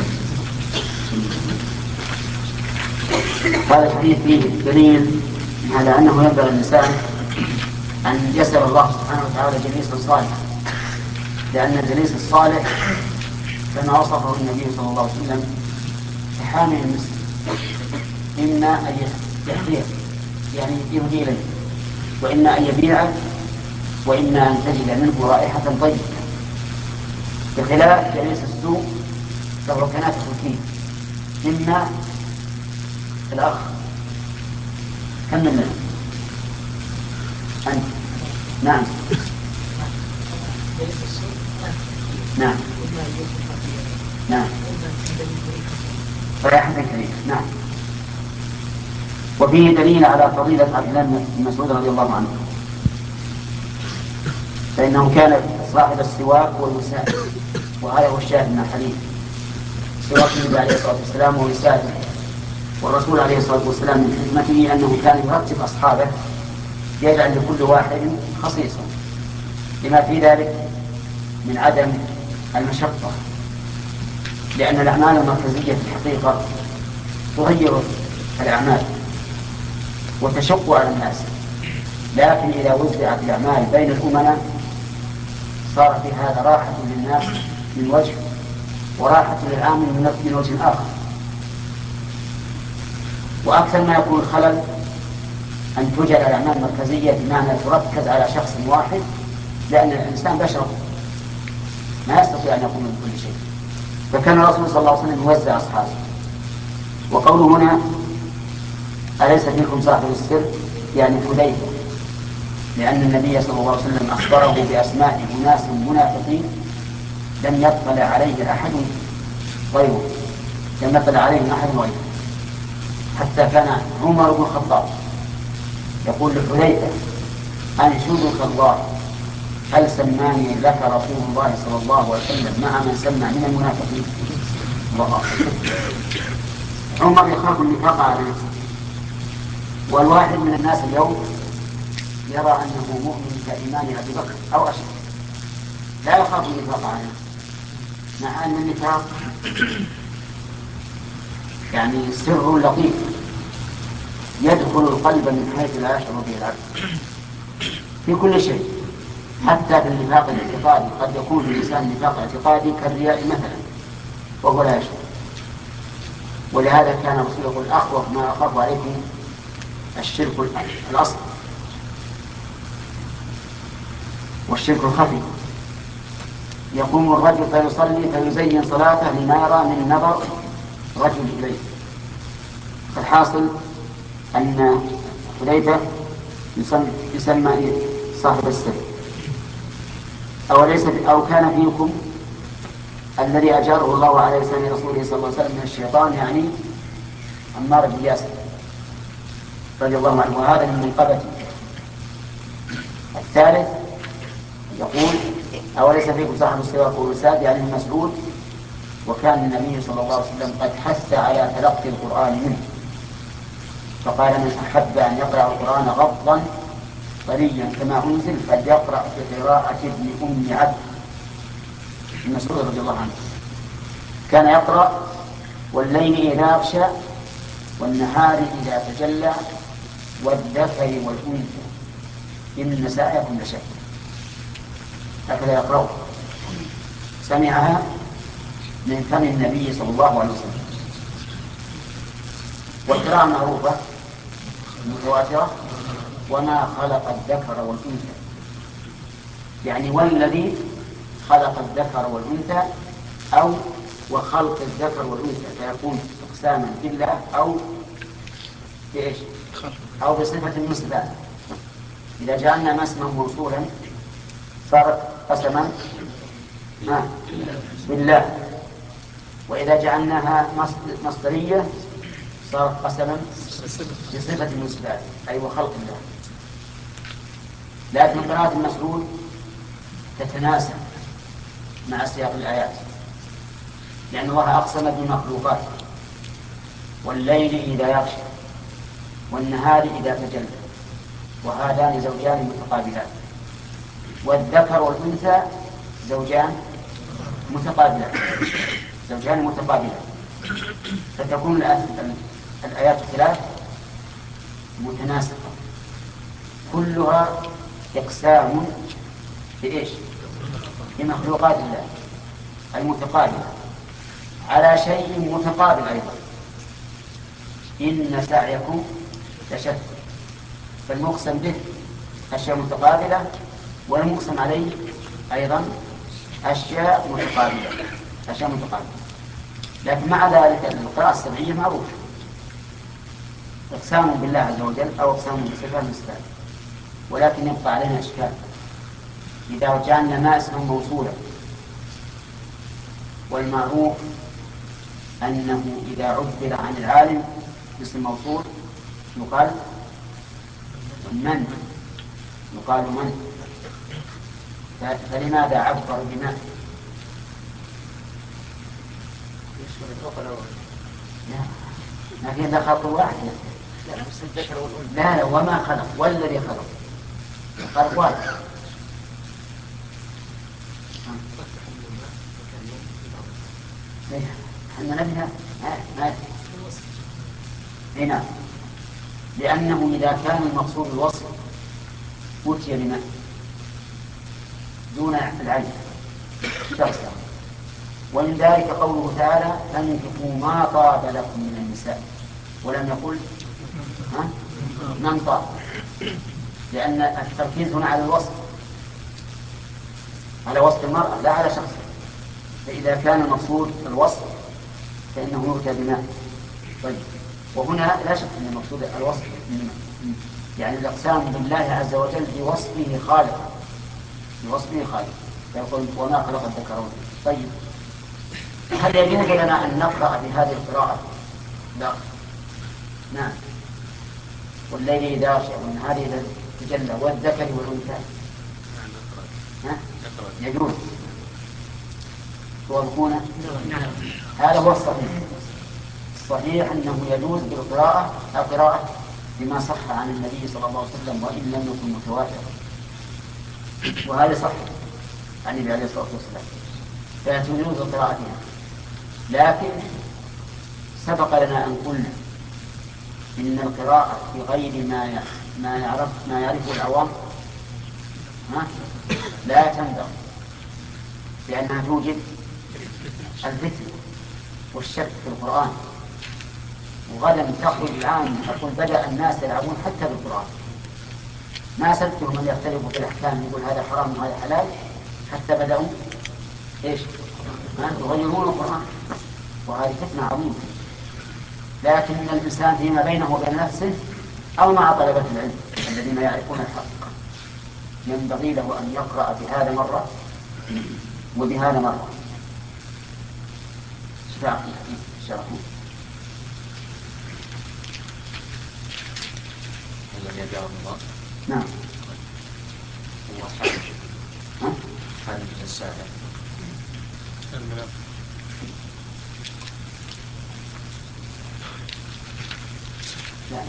هذا الحديث فيه دليل على أنه ينبغي الإنسان أن يسأل الله سبحانه وتعالى جليسا صالحا، لأن الجليس الصالح كما وصفه النبي صلى الله عليه وسلم كحامل المسك، إما أن يحذيه يعني يهدي إليه، وإما أن يبيعه، وإما أن تجد منه رائحة طيبة، بخلاف جليس السوء فهو كنافة الكيل. إما الأخ كم من لنا أنت؟ نعم نعم نعم رائحة كريمة. نعم. وفيه دليل على فضيلة عبد الله بن مسعود رضي الله عنه، فإنه كان صاحب السواك والوساد، وهذا هو الشاهد من الحديث. سواك النبي عليه الصلاة والسلام ووساده، والرسول عليه الصلاة والسلام من حكمته أنه كان يرتب أصحابه يجعل لكل واحد خصيصا، لما في ذلك من عدم المشقة، لأن الأعمال المركزية في الحقيقة تغير الأعمال وتشق على الناس، لكن إذا وزعت الأعمال بين الأمناء صار في هذا راحة للناس من وجه وراحة للعامل من وجه آخر. وأكثر ما يكون الخلل أن توجد الأعمال المركزية بمعنى تركز على شخص واحد، لأن الإنسان بشر ما يستطيع أن يقوم بكل شيء. فكان الرسول صلى الله عليه وسلم يوزع أصحابه. وقوله هنا أليس فيكم صاحب السر يعني حذيفة، لأن النبي صلى الله عليه وسلم أخبره بأسماء أناس منافقين لم يطلع عليه أحد غيره، لم يطلع عليه أحد غيره، حتى كان عمر بن الخطاب يقول لحذيفة أنشدك الله هل سماني لك رسول الله صلى الله عليه وسلم مع من سمى من المنافقين؟ الله أكبر. عمر يخاف النفاق على نفسه، والواحد من الناس اليوم يرى أنه مؤمن كإيمان أبي بكر أو أشد، لا يخاف النفاق على نفسه، مع أن النفاق يعني سر لطيف يدخل القلب من حيث لا يشعر به العبد في كل شيء، حتى في النفاق الاعتقادي. قد يكون في الإنسان نفاق اعتقادي كالرياء مثلا وهو لا يشعر. ولهذا كان الرسول يقول أخوف ما أخاف عليكم الشرك الأصل والشرك الخفي. يقوم الرجل فيصلي فيزين صلاته لما يرى من نظر رجل إليه. فالحاصل أن حذيفة يسمى صاحب السر. أو, ليس أو كان فيكم الذي أجاره الله على لسان رسوله صلى الله عليه وسلم من الشيطان، يعني عمار بن ياسر رضي الله عنه، وهذا من منقبته. الثالث يقول أوليس فيكم صاحب السواك والوساد يعني من مسعود، وكان النبي صلى الله عليه وسلم قد حث على تلقي القرآن منه، فقال من أحب أن يقرأ القرآن غضا طريا كما أنزل فليقرأ بقراءة ابن أم عبد بن مسعود رضي الله عنه. كان يقرأ والليل إذا يغشى والنهار إذا تجلى والذكر والأنثى إن سعيكم لشتى، هكذا يقرأ. سمعها من فم النبي صلى الله عليه وسلم. والقراءة معروفة متواترة، وما خلق الذكر والأنثى يعني والذي خلق الذكر والأنثى، أو وخلق الذكر والأنثى، فيكون أقساما بالله أو بإيش؟ أو بصفة من صفاته. إذا جعلنا ما اسما موصولا صارت قسما بالله، وإذا جعلناها مصدرية صارت قسما بصفة من صفاته أي وخلق الله. لكن قراءة المسعود تتناسب مع سياق الآيات، لأن الله أقسم بالمخلوقات والليل إذا يغشى والنهار إذا تجلى وهذان زوجان متقابلان، والذكر والأنثى زوجان متقابلان زوجان متقابلان فتكون الآيات الثلاث متناسقة كلها إقسام بإيش؟ بمخلوقات الله المتقابلة على شيء متقابل أيضا. إن سعيكم لشتى، فالمقسم به أشياء متقابلة والمقسم عليه أيضا أشياء متقابلة أشياء متقابلة لكن مع ذلك القراءة السبعية معروفة، إقسام بالله عز وجل أو إقسام بصفة المستقبل، ولكن يبقى علينا إشكال إذا جعلنا ما اسمه موصولا، والمعروف أنه إذا عبر عن العالم باسم موصول يقال من يقال من فلماذا عبر بما؟ لا ما في إلا خلق واحد. لا لا وما خلق والذي خلق خلق واحد. احنا نبنى ما هنا لأنه إذا كان المقصود الوصف أتي بما دون العين شخصا، ومن ذلك قوله تعالى فانكحوا ما طاب لكم من النساء، ولم يقل من طاب، لأن التركيز هنا على الوصف على وصف المرأة لا على شخص، فإذا كان المقصود الوصف فإنه يؤتى بما. طيب وهنا لا شك أن المقصود الوصف يعني الإقسام بالله عز وجل بوصفه خالق بوصفه خالق فيقول وما خلق الذكر والأنثى. طيب هل يجوز لنا أن نقرأ بهذه القراءة؟ لا. نعم. والليل إذا يغشى والنهار إذا تجلى والذكر والأنثى يجوز توافقون؟ هذا هو الصحيح. الصحيح أنه يجوز بالقراءة القراءة بما صح عن النبي صلى الله عليه وسلم وإن لم يكن متواترا، وهذا صح عن النبي عليه الصلاة والسلام فتجوز قراءتها. لكن سبق لنا أن قلنا إن القراءة بغير ما ما يعرف ما يعرفه العوام لا تنبغي، لأنها توجب الفتن والشك في القرآن. وغدا تخرج العام تقول بدأ الناس يلعبون حتى بالقرآن، ما سبتهم من يختلفوا في الأحكام يقول هذا حرام وهذا حلال حتى بدأوا إيش يغيرون القرآن، وهذه فتنة عظيمة. لكن الإنسان فيما بينه وبين نفسه أو مع طلبة العلم الذين يعرفون الحق ينبغي له أن يقرأ بهذا مرة وبهذا مرة. شرحوا الذي يجعل الله نعم هو حاجة حاجة الساعة لا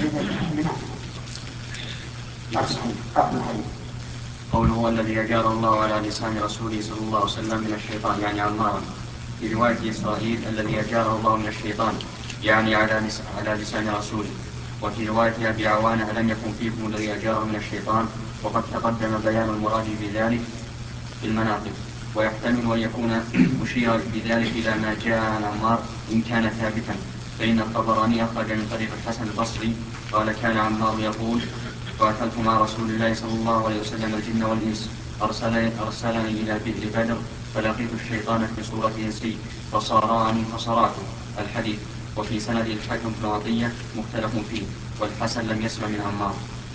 لا قوله هو الذي أجار الله على لسان رسوله صلى الله عليه وسلم من الشيطان يعني عمارا. في رواية إسرائيل الذي أجاره الله من الشيطان يعني على على لسان رسوله. وفي رواية أبي عوانة لم يكن فيكم الذي أجاره من الشيطان، وقد تقدم بيان المراد بذلك في المناقب. ويحتمل أن يكون أشير بذلك إلى ما جاء عن عمار إن كان ثابتا، فإن الطبراني أخرج من طريق الحسن البصري قال كان عمار يقول قاتلت مع رسول الله صلى الله عليه وسلم الجن والإنس أرسلني, أرسلني إلى بئر بدر فلقيت الشيطان في صورة إنسي فصارعني فصراته. الحديث. وفي سند الحكم بن عطية مختلف فيه، والحسن لم يسمع من عمار.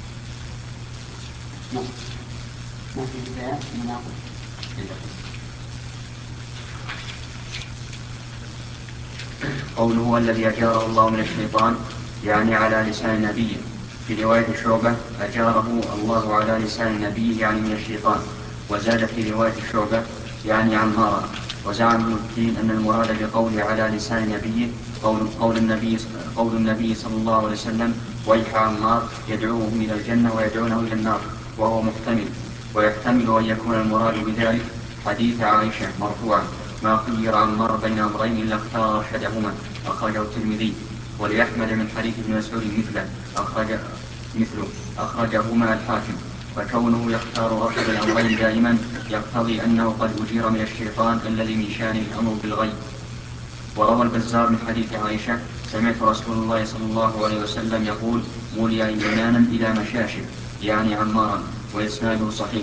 قوله هو الذي أجاره الله من الشيطان يعني على لسان نبيه. في رواية شعبة أجاره الله على لسان نبيه يعني من الشيطان. وزاد في رواية شعبة يعني عمارا. وزعم ابن الدين أن المراد بقوله على لسان نبيه قول, قول, النبي قول النبي صلى الله عليه وسلم ويح عمار يدعوهم إلى الجنة ويدعونه إلى النار، وهو محتمل. ويحتمل أن يكون المراد بذلك حديث عائشة مرفوعا: ما خير عمار بين أمرين إلا اختار أحدهما، أخرجه الترمذي. ولأحمد من حديث ابن مسعود مثله أخرج مثله أخرجهما الحاكم. فكونه يختار أحد الأمرين دائما يقتضي أنه قد أجير من الشيطان الذي من شأنه الأمر بالغيب. وروى البزار من حديث عائشة: سمعت رسول الله صلى الله عليه وسلم يقول: مولي إيمانا إلى مشاشر، يعني عمارا، وإسناده صحيح.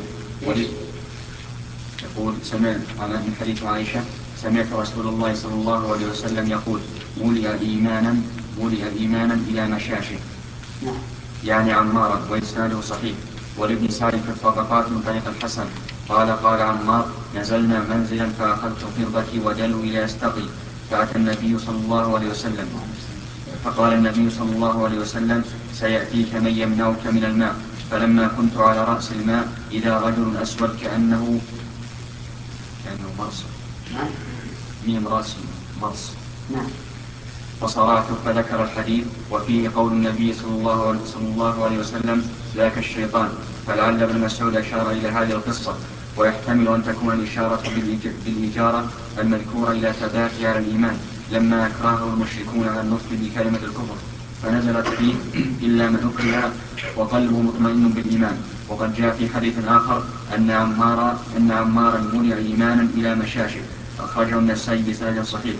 يقول سمعت من حديث عائشة: سمعت رسول الله صلى الله عليه وسلم يقول: مولي إيمانا مولي إيمانا إلى مشاشر، يعني عمارا، وإسناده صحيح. ولابن سعد في الطبقات من طريق الحسن قال: قال عمار: نزلنا منزلا فأخذت قربتي ودلوا إلى أستقي، فأتى النبي صلى الله عليه وسلم فقال النبي صلى الله عليه وسلم: سيأتيك من يمنعك من الماء. فلما كنت على رأس الماء إذا رجل أسود كأنه كأنه مرص ميم راسي مرص فصرعت فذكر الحديث، وفيه قول النبي صلى الله عليه صلى الله عليه وسلم: ذاك الشيطان. فلعل ابن مسعود أشار إلى هذه القصة، ويحتمل أن تكون الإشارة بالإجارة المذكورة إلى ثباته على الإيمان لما أكرهه المشركون على النطق بكلمة الكفر، فنزلت فيه: إلا من أكره وقلبه مطمئن بالإيمان. وقد جاء في حديث آخر أن عمارا أن عمارا منع إيمانا إلى مشاشر، أخرجه النسائي بسند صحيح.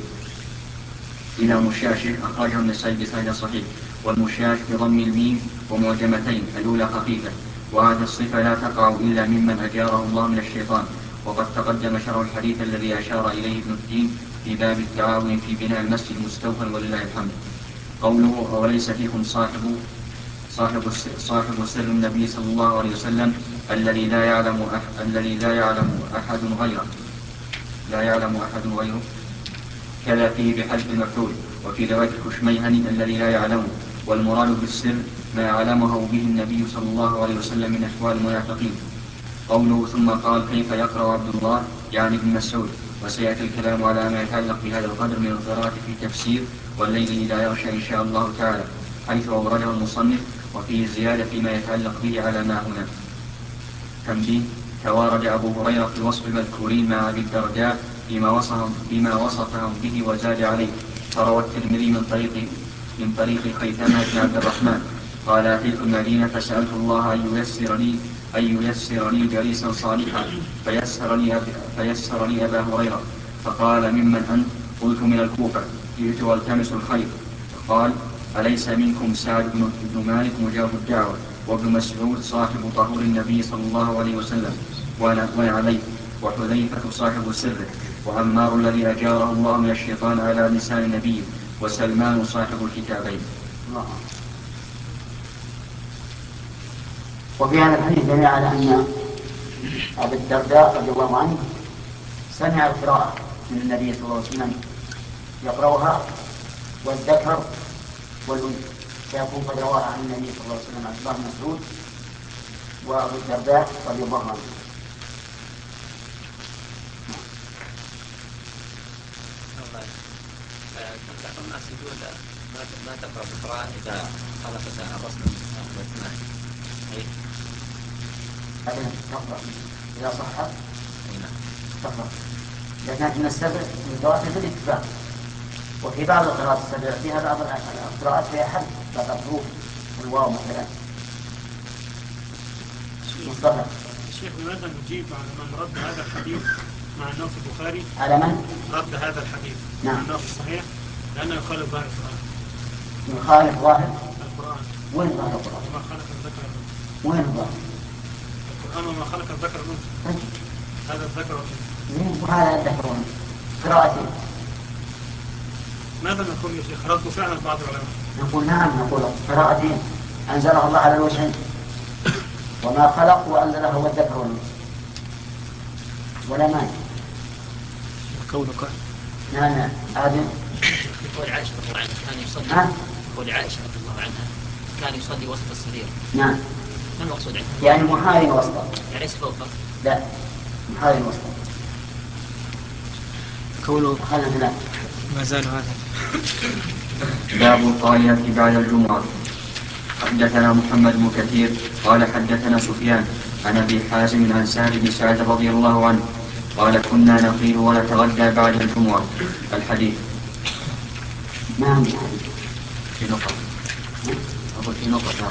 إلى مشاشر أخرجه النسائي بسند صحيح. والمشاش بضم الميم ومعجمتين، الأولى خفيفة. وهذه الصفة لا تقع إلا ممن أجاره الله من الشيطان. وقد تقدم شرح الحديث الذي أشار إليه ابن الدين في باب التعاون في بناء المسجد مستوفا ولله الحمد. قوله: وليس فيكم صاحب صاحب صاحب سر النبي صلى الله عليه وسلم الذي لا يعلم أح الذي لا يعلم أحد غيره لا يعلم أحد غيره كذا فيه بحذف المفعول. وفي رواية الكشميهني: الذي لا يعلمه. والمراد بالسر ما علمه به النبي صلى الله عليه وسلم من أحوال المنافقين. قوله: ثم قال: كيف يقرأ عبد الله، يعني ابن مسعود. وسيأتي الكلام على ما يتعلق بهذا القدر من القراءة في تفسير والليل إذا يغشى إن شاء الله تعالى، حيث أورده المصنف، وفيه زيادة فيما يتعلق به على ما هنا. تنبيه: توارد أبو هريرة في وصف المذكورين مع أبي الدرداء بما وصفهم, بما وصفهم به وزاد عليه. فروى الترمذي من طريق من طريق خيثمة بن عبد الرحمن قال: أتيت المدينة فسألت الله أن ييسر لي أن ييسر لي جليسا صالحا، فيسر لي فيسر لي أبا هريرة. فقال: ممن أنت؟ قلت: من الكوفة، جئت والتمس الخير. فقال: أليس منكم سعد بن مالك مجاب الدعوة، وابن مسعود صاحب طهور النبي صلى الله عليه وسلم وعليه، وحذيفة صاحب سره، وعمار الذي أجاره الله من الشيطان على لسان نبيه، وسلمان صاحب الكتابين. وفي هذا الحديث دليل على أن أبي الدرداء رضي الله عنه سمع القراءة من النبي صلى الله عليه وسلم يقرأها، والذكر والأنثى سيكون قد رواها عن النبي صلى الله عليه وسلم عبد الله بن مسعود وأبو الدرداء رضي الله عنه. بعض الناس يقول ما تقرأ القراءة إذا خلفت الرسم والاثنان. هذا تقرأ إذا صحت تقرأ، إذا كانت من السبع من القراءات في الاتفاق. وفي بعض القراءات السبع فيها بعض القراءات فيها حد بعض الحروف الواو مثلا. مصطفى الشيخ لماذا نجيب على من رد هذا الحديث مع أنه في البخاري؟ على من رد هذا الحديث نعم. مع أنه في الصحيح لأنه يخالف ظاهر القرآن. يخالف ظاهر القرآن. وين ظاهر القرآن؟ وما خلق الذكر وين الظاهر؟ القرآن وما خلق الذكر والأنثى. هذا الذكر والأنثى. وهذا الذكر والأنثى قراءتين. ماذا نقول يا شيخ؟ ردوا فعلا بعض العلماء. نقول نعم، نقول قراءتين أنزله الله على الوجهين، وما خلق وأنزله هو الذكر والأنثى ولا مانع. كونك نعم نعم آدم. يقول عائشة رضي الله عنها كان يصلي يقول عائشة رضي الله عنها كان يصلي وسط السرير. نعم. ما المقصود عنه؟ يعني محاذي وسطه. يعني ليس فوقه. لا محاذي وسطه. كونه خلنا هناك. ما زال هذا. باب الطائرة بعد الجمعة. حدثنا محمد بن كثير قال حدثنا سفيان عن أبي حازم عن سهل بن سعد رضي الله عنه قال كنا نقيل ونتغدى بعد الجمعة. الحديث. نعم. في نقطة. أقول في نقطة.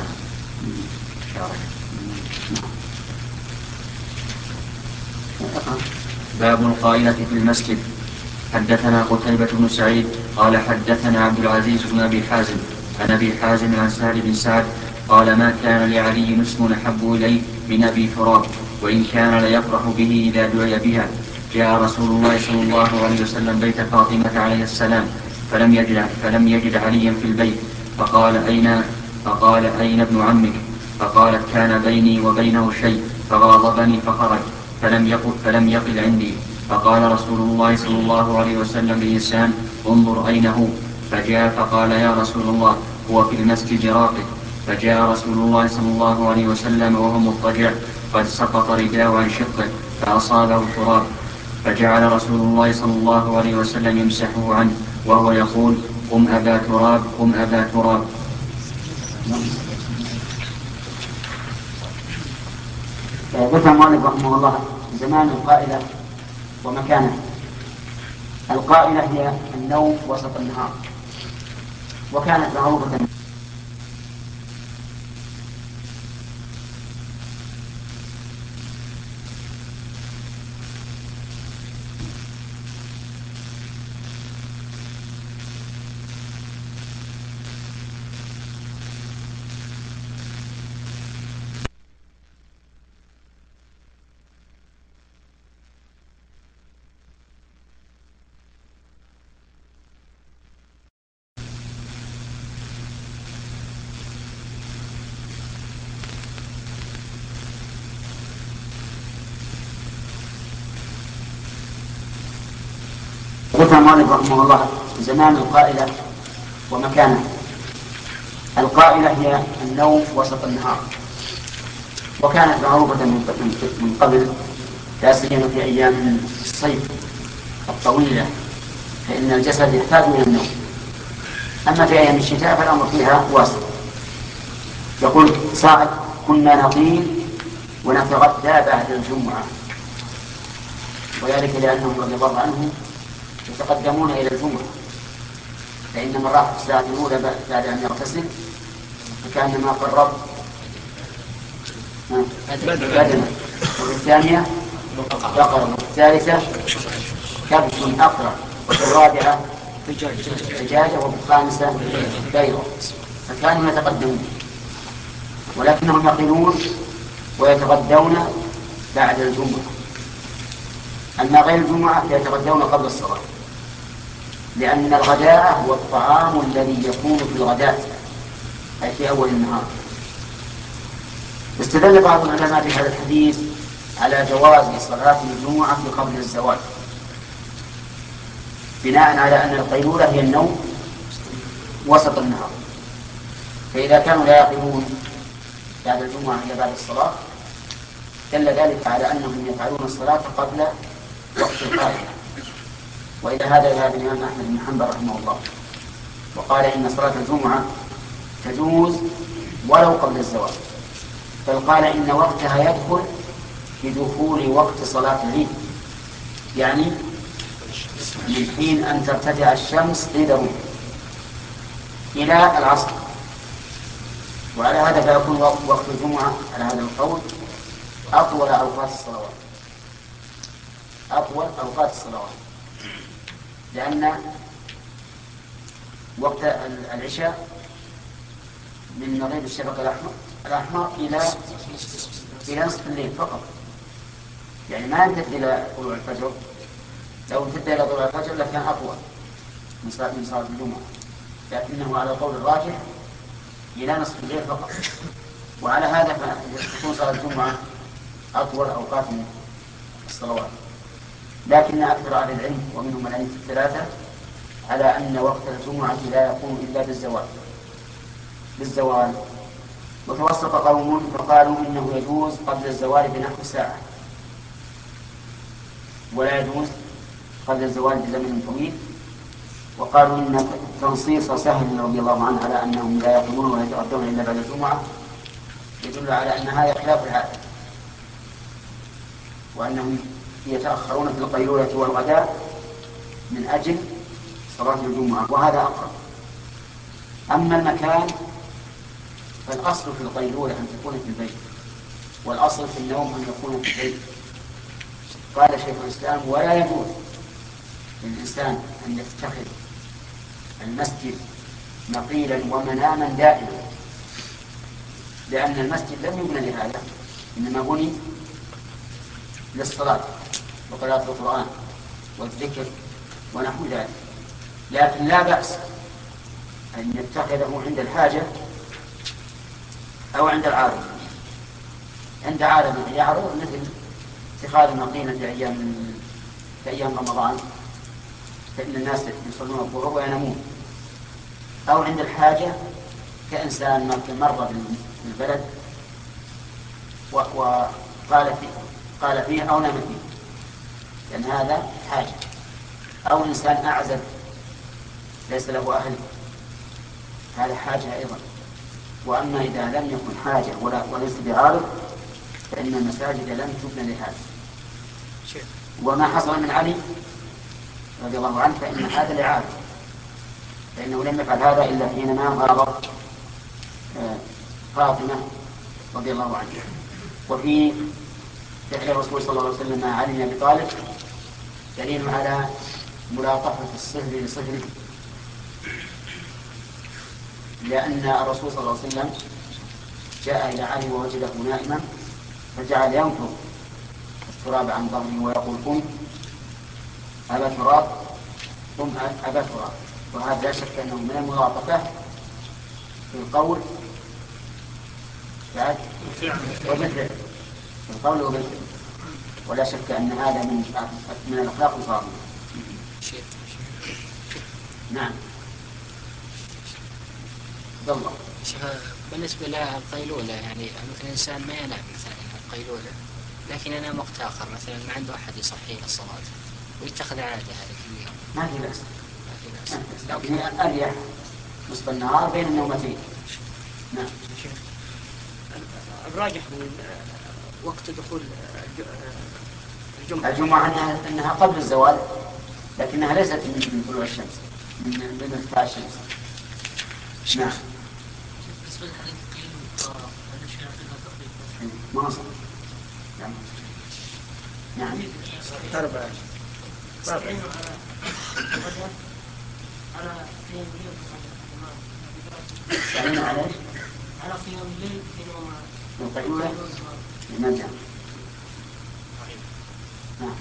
باب القائلة في المسجد. حدثنا قتيبة بن سعيد قال حدثنا عبد العزيز بن أبي حازم عن أبي حازم عن سهل بن سعد قال ما كان لعلي اسم أحب إليه من أبي تراب وإن كان ليفرح به إذا دعي بها. جاء رسول الله صلى الله عليه وسلم بيت فاطمة عليه السلام فلم يجد, فلم يجد عليا في البيت فقال أين, فقال أين ابن عمك؟ فقالت كان بيني وبينه شيء فغاضبني فخرج فلم يقل, فلم يقل عندي. فقال رسول الله صلى الله عليه وسلم لإنسان انظر أين هو؟ فجاء فقال يا رسول الله هو في المسجد راقد. فجاء رسول الله صلى الله عليه وسلم وهو مضطجع قد سقط رداءه عن شقه فأصابه التراب فجعل رسول الله صلى الله عليه وسلم يمسحه عنه وهو يقول قم أبا تراب قم أبا تراب. ذكر المؤلف رحمه الله زمان القائلة ومكانه. القائلة هي النوم وسط النهار وكانت معروفة ذكر المؤلف رحمه الله زمان القائلة ومكانه. القائلة هي النوم وسط النهار وكانت معروفة من قبل لا سيما في أيام الصيف الطويلة فإن الجسد يحتاج إلى النوم. أما في أيام الشتاء فالأمر فيها واسع. يقول سعد كنا نقيل ونتغدى بعد الجمعة وذلك لأنهم رضي الله عنهم يتقدمون إلى الجمعة فإن من راح في الساعة الأولى بعد أن يغتسل فكأنما قرب بدنا وفي الثانية بقرة وفي الثالثة كبش أقرع وفي الرابعة دجاجة وفي الخامسة بيضة فكانوا يتقدمون ولكنهم يقيلون ويتغدون بعد الجمعة. أما غير الجمعة فيتغدون قبل الصلاة لأن الغداء هو الطعام الذي يكون في الغداء أي في أول النهار. استدل بعض العلماء بهذا الحديث على جواز صلاة الجمعة قبل الزوال بناء على أن القيلولة هي النوم وسط النهار فإذا كانوا لا يقيمون بعد الجمعة هي بعد الصلاة دل ذلك على أنهم يفعلون الصلاة قبل وقت القائلة. وإلى هذا ذهب الإمام أحمد بن حنبل رحمه الله وقال إن صلاة الجمعة تجوز ولو قبل الزوال بل قال إن وقتها يدخل بدخول وقت صلاة العيد يعني من حين أن ترتفع الشمس عند الغروب إلى العصر. وعلى هذا فيكون وقت الجمعة على هذا القول أطول أوقات الصلوات أطول أوقات الصلوات لأن وقت العشاء من مغيب الشفق الأحمر الأحمر إلى إلى نصف الليل فقط يعني ما يمتد إلى طلوع الفجر. لو امتد إلى طلوع الفجر لكان أطول من صلاة من صلاة الجمعة لكنه على القول الراجح إلى نصف الليل فقط. وعلى هذا فتكون صلاة الجمعة أطول أوقات الصلوات. لكن أكثر أهل العلم ومنهم الأئمة الثلاثة على أن وقت الجمعة لا يكون إلا بالزوال بالزوال وتوسط قوم فقالوا إنه يجوز قبل الزوال بنحو ساعة ولا يجوز قبل الزوال بزمن طويل وقالوا إن تنصيص سهل رضي الله عنه على أنهم لا يقومون ولا يتغدون إلا بعد الجمعة يدل على أن هذا خلاف العادة، وأنهم يتأخرون في القيلولة والغداء من أجل صلاة الجمعة، وهذا أقرب. أما المكان فالأصل في القيلولة أن تكون في البيت، والأصل في النوم أن يكون في البيت. قال شيخ الإسلام: ولا يجوز للإنسان أن يتخذ المسجد مقيلا ومناما دائما، لأن المسجد لم يبنى لهذا، إنما بني للصلاة وقراءة القرآن والذكر ونحو ذلك. لكن لا بأس أن يتخذه عند الحاجة أو عند العارض. عند عارض يعرض مثل اتخاذ مقيلا في أيام في أيام رمضان، فإن الناس يصلون الظهر وينامون، أو عند الحاجة كإنسان مر بالبلد وقال فيه قال فيه أو نام فيه، لأن هذا حاجة. أو إنسان أعزب ليس له أهل، هذا حاجة أيضا. وأما إذا لم يكن حاجة ولا وليس بعارض فإن المساجد لم تبنى لهذا. وما حصل من علي رضي الله عنه فإن هذا لعارض، فإنه لم يفعل هذا إلا حينما غابت فاطمة رضي الله عنها. وفي فعل الرسول صلى الله عليه وسلم مع علي بن أبي طالب دليل على ملاطفة الصهر لصهره، لأن الرسول صلى الله عليه وسلم جاء إلى علي ووجده نائما فجعل ينفض التراب عن ظهره ويقول: قم أبا تراب، قم أبا تراب. وهذا لا شك أنه من الملاطفة في القول وبالفعل، في القول وبالفعل، ولا شك أن هذا من من الأخلاق الفاضلة. نعم. بالله. بالنسبة للقيلولة، يعني مثل الإنسان ما ينام مثلا القيلولة لكن ينام وقت آخر، مثلا ما عنده أحد يصحيه الصلاة ويتخذ عادة هذا كل يوم، ما في بأس. لكن أريح نصف النهار بين النومتين. نعم. الراجح من وقت دخول الجمعة الجمعة أنها, أنها قبل الزوال، لكنها ليست من طلوع الشمس، من من ارتفاع الشمس. نعم. ما صار. نعم. نعم. أربعة. أربعة. على قيام الليل يعني على على قيام الليل في نوم القيلولة لماذا؟ نعم.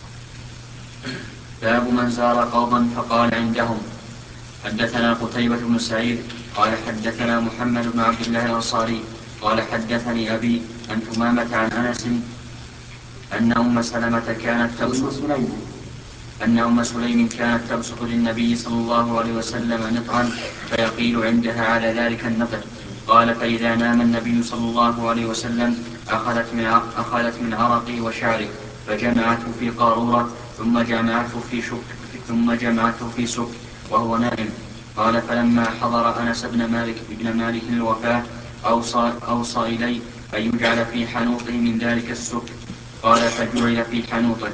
باب من زار قوما فقال عندهم. حدثنا قتيبة بن سعيد قال حدثنا محمد بن عبد الله الأنصاري قال حدثني أبي عن ثمامة عن أنس أن أم سلمة كانت تبسط أن أم سليم كانت تبسط للنبي صلى الله عليه وسلم نطعا فيقيل عندها على ذلك النطع. قال: فإذا نام النبي صلى الله عليه وسلم أخذت من أخذت من عرقي وشعري فجمعته في قارورة ثم جمعته في شك ثم جمعته في سك وهو نائم. قال: فلما حضر أنس بن مالك بن مالك الوفاة أوصى أوصى إلي أن يجعل في حنوطه من ذلك السك. قال: فجعل في حنوطه.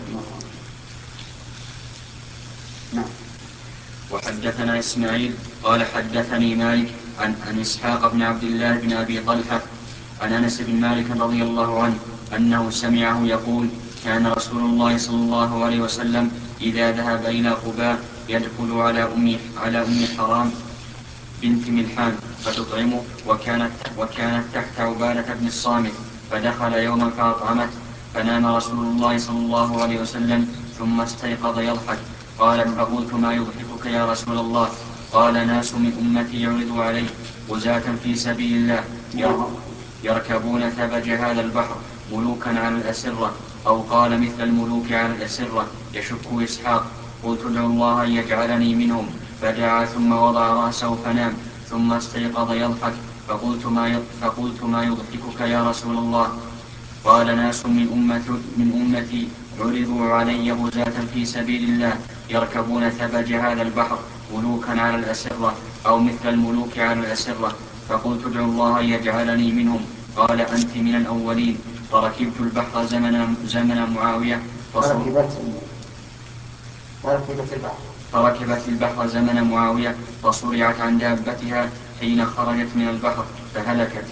وحدثنا إسماعيل قال حدثني مالك عن, عن إسحاق بن عبد الله بن أبي طلحة عن أنس بن مالك رضي الله عنه أنه سمعه يقول: كان رسول الله صلى الله عليه وسلم إذا ذهب إلى قباء يدخل على أم على أم حرام بنت ملحان فتطعمه، وكانت وكانت تحت عبادة بن الصامت، فدخل يوما فأطعمت، فنام رسول الله صلى الله عليه وسلم ثم استيقظ يضحك. قالت: فقلت: ما يضحكك يا رسول الله؟ قال: ناس من أمتي يعرض عليه غزاة في سبيل الله يركبون ثبج هذا البحر ملوكا على الأسرة، أو قال مثل الملوك على الأسرة، يشك إسحاق. قلت: ادعو الله أن يجعلني منهم. فدعا ثم وضع رأسه فنام، ثم استيقظ يضحك. فقلت: ما فقلت ما يضحكك يا رسول الله؟ قال: ناس من أمتي, من أمتي عرضوا علي غزاة في سبيل الله يركبون ثبج هذا البحر ملوكا على الأسرة أو مثل الملوك على الأسرة، فقلت ادعو الله أن يجعلني منهم. قال أنت من الأولين. فركبت البحر زمن, زمن معاوية فركبت البحر فركبت البحر زمن معاوية فصرعت عن دابتها حين خرجت من البحر فهلكت.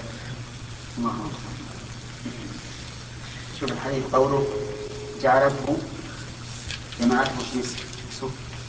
شوف الحديث قوله جعلته جماعته في سك.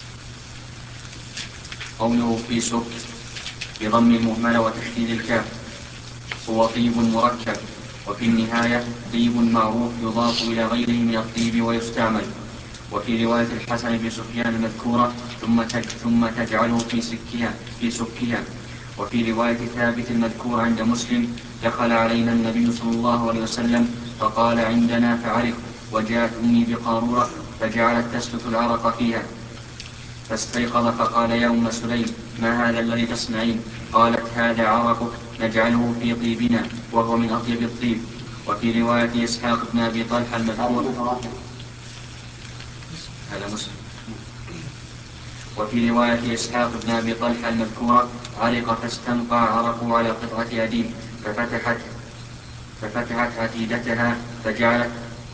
قوله في سك بضم المهملة وتشديد الكاف هو طيب مركب، وفي النهاية طيب معروف يضاف إلى غيره من الطيب ويستعمل. وفي رواية الحسن بن سفيان المذكورة ثم ثم تجعله في سكها في سكها. وفي رواية ثابت المذكور عند مسلم دخل علينا النبي صلى الله عليه وسلم فقال عندنا فعرق، وجاءت أمي بقارورة فجعلت تسلك العرق فيها، فاستيقظ فقال يا أم سليم ما هذا الذي تصنعين؟ قالت هذا عرقك نجعله في طيبنا وهو من أطيب الطيب. وفي رواية إسحاق بن أبي طلحة المذكور هذا مسلم. وفي رواية إسحاق بن أبي طلحة المذكورة عرق فاستنقع عرقه على قطعة أديم ففتحت ففتحت عتيدتها فجعلت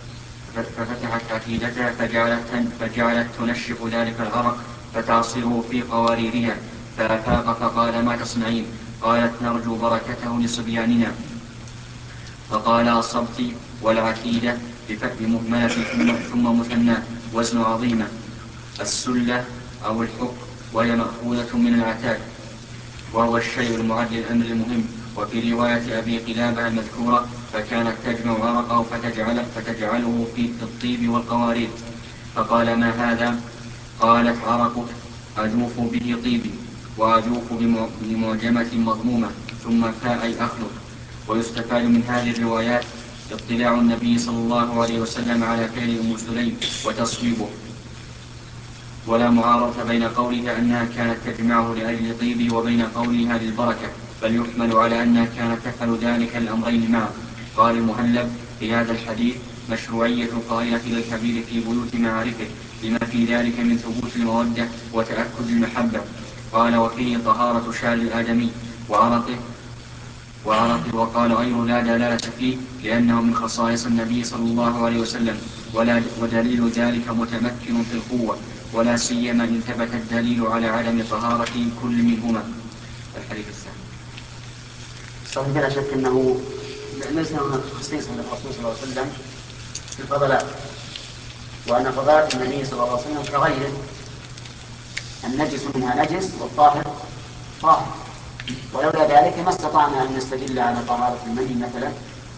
ففتحت عتيدتها فجعلت فجعلت تنشف ذلك العرق فتعصره في قواريرها، فأفاق فقال ما تصنعين؟ قالت نرجو بركته لصبياننا. فقال أصبت، والعتيدة بفتح مهملة ثم مثنى وزن عظيمة السلة أو الحق، وهي مأخوذة من العتاد وهو الشيء المعد للأمر المهم. وفي رواية أبي قلابة المذكورة فكانت تجمع عرقه فتجعل فتجعله في الطيب والقوارير. فقال ما هذا؟ قالت عرقك أجوف به طيبي وأجوف بمعجمة مضمومة ثم فاء أي أخلق. ويستفاد من هذه الروايات اطلاع النبي صلى الله عليه وسلم على فعل أم سليم وتصويبه، ولا معارضة بين قولها أنها كانت تجمعه لأجل طيبه وبين قولها للبركة، بل يحمل على أنها كانت تفعل ذلك الأمرين معا. قال المهلب في هذا الحديث مشروعية القائلة للكبير في بيوت معارفه لما في ذلك من ثبوت المودة وتأكد المحبة. قال وفيه طهارة شعر الآدمي وعرقه وعرقه وقال غير لا دلالة فيه لأنه من خصائص النبي صلى الله عليه وسلم، ولا ودليل ذلك متمكن في القوة، ولا سيما إن ثبت الدليل على عدم طهارة كل منهما. الحديث الثاني. صحيح بلا شك أنه ليس هناك خصيص من الرسول صلى الله عليه وسلم في الفضلات، وأن فضلات النبي صلى الله عليه وسلم كغيره، النجس منها نجس والطاهر طاهر، ولولا ذلك ما استطعنا أن نستدل على طهارة المني مثلا،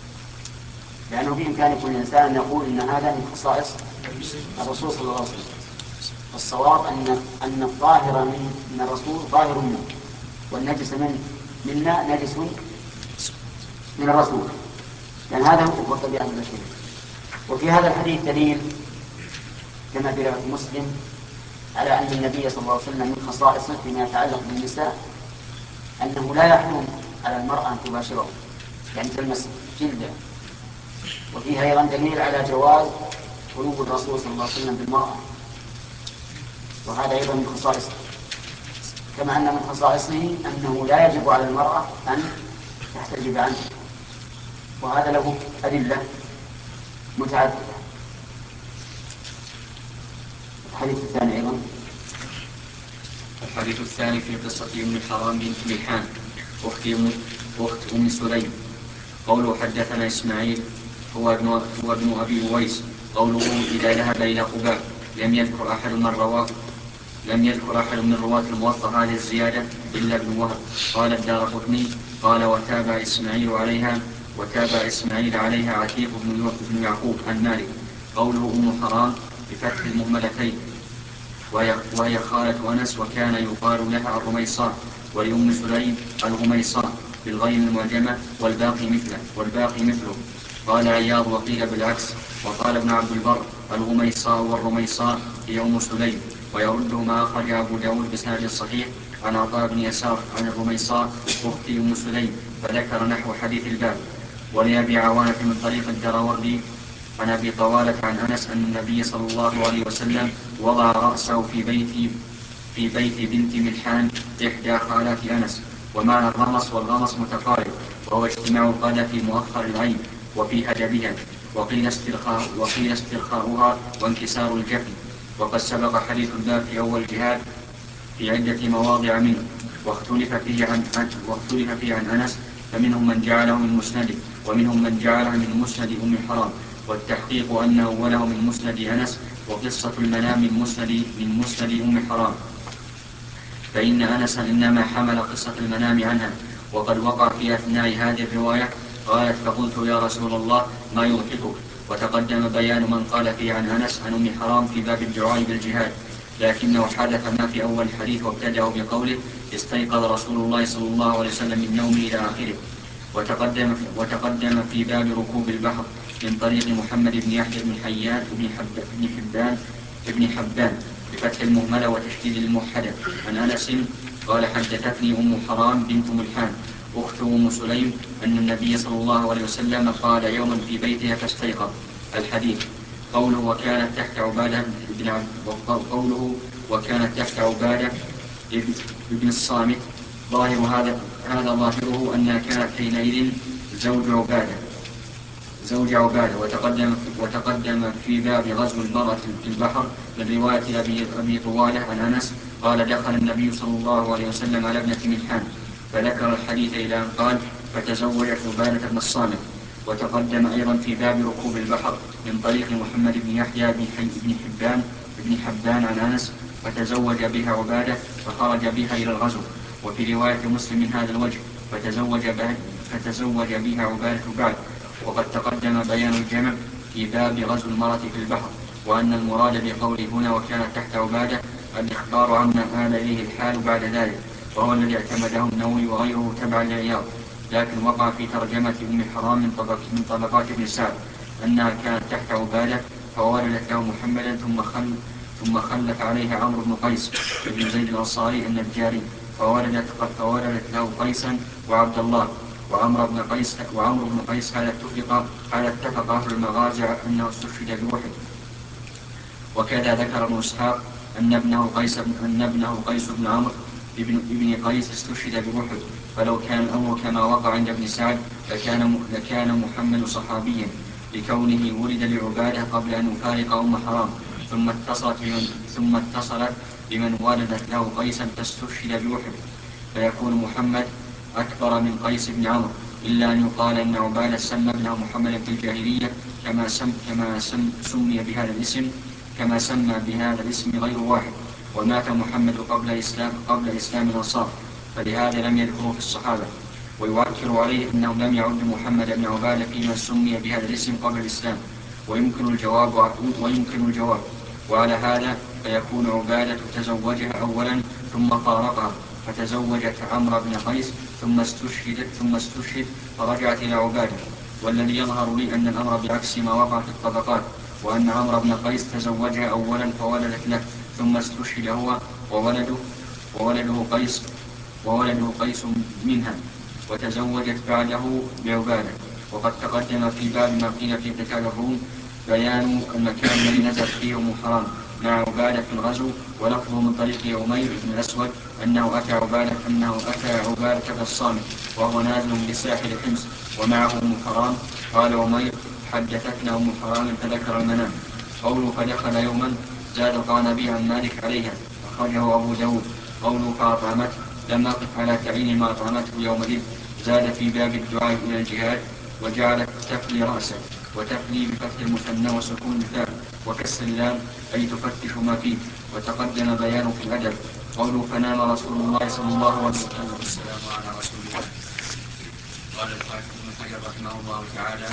لأنه بإمكان كل إنسان أن يقول إن هذا من خصائص الرسول صلى الله عليه وسلم. الصواب أن أن الطاهر من من الرسول طاهر منه، والنجس من منا نجس من الرسول، لأن هذا هو طبيعة البشرية. وفي هذا الحديث دليل كما في رواية مسلم على أن النبي صلى الله عليه وسلم من خصائصه فيما يتعلق بالنساء أنه لا يحرم على المرأة أن تباشره، يعني تلمس جلده. وفيها أيضا دليل على جواز خلو الرسول صلى الله عليه وسلم بالمرأة، وهذا أيضا من خصائصه، كما أن من خصائصه أنه لا يجب على المرأة أن تحتجب عنه، وهذا له أدلة متعددة. الحديث الثاني أيضا. الحديث الثاني في قصة أم حرام بنت ملحان أخت أم أخت أم سليم. قوله حدثنا إسماعيل هو ابن هو ابن أبي أويس. قوله إذا ذهب إلى قباء لم يذكر أحد من رواه لم يذكر أحد من رواة الموطأ هذه الزيادة إلا ابن وهب. قال الدارقطني قال وتابع إسماعيل عليها وتابع إسماعيل عليها عتيق بن يعقوب عن مالك. قوله أم حرام بفتح المهملتين وهي خالة أنس وكان يقال لها الرميصاء، ولأم سليم الغميصاء بالغين المعجمة والباقي مثله والباقي مثله. قال عياض وقيل بالعكس. وقال ابن عبد البر الغميصاء والرميصاء هي أم سليم، ويرده ما أخرج أبو داود بسند صحيح عن عطاء بن يسار عن الرميصاء أخت أم سليم، فذكر نحو حديث الباب. ولأبي عوانة من طريق الدراوردي عن أبي طوالة عن أنس أن النبي صلى الله عليه وسلم وضع رأسه في بيت في بيت بنت ملحان إحدى خالات أنس. ومعنى الرمص والغمص متقارب، وهو اجتماع القادة في مؤخر العين وفي هدبها، وقيل استرخاء وقيل استرخاؤها وانكسار الجفن. وقد سبق حديث الباب في أول جهاد في عدة مواضع منه، واختلف فيه عن واختلف فيه عن أنس، فمنهم من جعله من مسنده، ومنهم من جعله من مسند أم حرام، والتحقيق أنه وله من مسند أنس، وقصة المنام من مسند من مسند أم حرام، فإن أنس إنما حمل قصة المنام عنها. وقد وقع في أثناء هذه الرواية قالت فقلت يا رسول الله ما يضحكك، وتقدم بيان من قال فيه عن أنس عن أم حرام في باب الدعاء بالجهاد، لكنه حدث ما في أول الحديث وابتدأ بقوله استيقظ رسول الله صلى الله عليه وسلم من نومه إلى آخره. وتقدم في, وتقدم في باب ركوب البحر من طريق محمد بن يحيى بن حيان بن حب بن حبان بن حبان بفتح المهملة وتشديد الموحدة عن أنس قال حدثتني أم حرام بنت ملحان أخت أم سليم أن النبي صلى الله عليه وسلم قال يوما في بيتها فاستيقظ. الحديث. قوله وكانت تحت عبادة بن عبد قوله وكانت تحت عبادة ابن الصامت ظاهر هذا هذا ظاهره أنها كانت حينئذ زوج عبادة زوج عبادة وتقدم وتقدم في باب غزو المرأة في البحر من رواية أبي, أبي طوالة عن أنس قال دخل النبي صلى الله عليه وسلم على ابنة ملحان فذكر الحديث إلى أن قال فتزوجت عبادة بن الصامت. وتقدم أيضا في باب ركوب البحر من طريق محمد بن يحيى بن حبان بن حبان عن أنس فتزوج بها عبادة فخرج بها إلى الغزو. وفي رواية مسلم من هذا الوجه فتزوج بها, فتزوج بها عبادة بعد. وقد تقدم بيان الجمع في باب غزو المرأة في البحر، وأن المراد بقوله هنا وكانت تحت عبادة الإخبار عما آل إليه الحال بعد ذلك، وهو الذي اعتمده النووي وغيره تبعا لعياض. لكن وقع في ترجمة أم حرام من, طبق من طبقات ابن سعد أنها كانت تحت عبادة فولدت له محمدا ثم خل ثم خلف عليها عمرو بن قيس بن زيد الأنصاري النجاري فولدت فولدت له قيسا وعبد الله وعمرو بن قيس وعمرو بن قيس هذا اتفق هذا اتفق أهل المغازي أنه استشهد بوحد. وكذا ذكر ابن إسحاق أن ابنه قيس أن ابنه قيس بن عمرو ابن ابن قيس استشهد بوحد. فلو كان الأمر كما وقع عند ابن سعد لكان لكان محمد صحابيا لكونه ولد لعبادة قبل أن يفارق أم حرام ثم اتصلت بمن ثم اتصلت بمن ولدت له قيسا فاستشهد بوحد، فيكون محمد أكبر من قيس بن عمرو، إلا أن يقال أن عبادة سمى ابنه محمدا في الجاهلية كما سم كما سم سمي بهذا الاسم كما سمى بهذا الاسم غير واحد، ومات محمد قبل إسلام قبل إسلام الأنصار، فلهذا لم يذكره في الصحابة. ويؤكد عليه أنه لم يعد محمد بن عبادة فيما سمي بهذا الاسم قبل الإسلام، ويمكن الجواب ويمكن الجواب وعلى هذا فيكون عبادة تزوجها أولا ثم فارقها فتزوجت عمرو بن قيس ثم استشهدت ثم استشهد فرجعت إلى عبادة. والذي يظهر لي أن الأمر بعكس ما وقع في الطبقات، وأن عمرو بن قيس تزوجها أولا فولدت له ثم استشهد هو وولده وولده قيس وولده قيس منها وتزوجت بعده بعبادة. وقد تقدم في باب ما قيل في قتال الروم بيان المكان الذي نزل فيه أم حرام مع عبادة في الغزو، ولفظه من طريق عمير بن الأسود أنه أتى عبادة أنه أتى عبادة بن الصامت وهو نازل بساحل حمص ومعه أم حرام. قال عمير حدثتنا أم حرام فذكر المنام. قوله فدخل يوما زاد القعنبي عن مالك عليها أخرجه أبو داود. قوله فأطعمته لم أقف على تعيين ما أطعمته يومئذ زاد في باب الدعاء إلى الجهاد وجعلت تفلي رأسه وتفلي بفتح المثنى وسكون الثاء وكسر اللام أي تفتش ما فيه. وتقدم بيانه في الأدب. قوله فنام رسول الله صلى الله عليه وسلم والسلام على رسول الله. قال الحافظ ابن حجر رحمه الله تعالى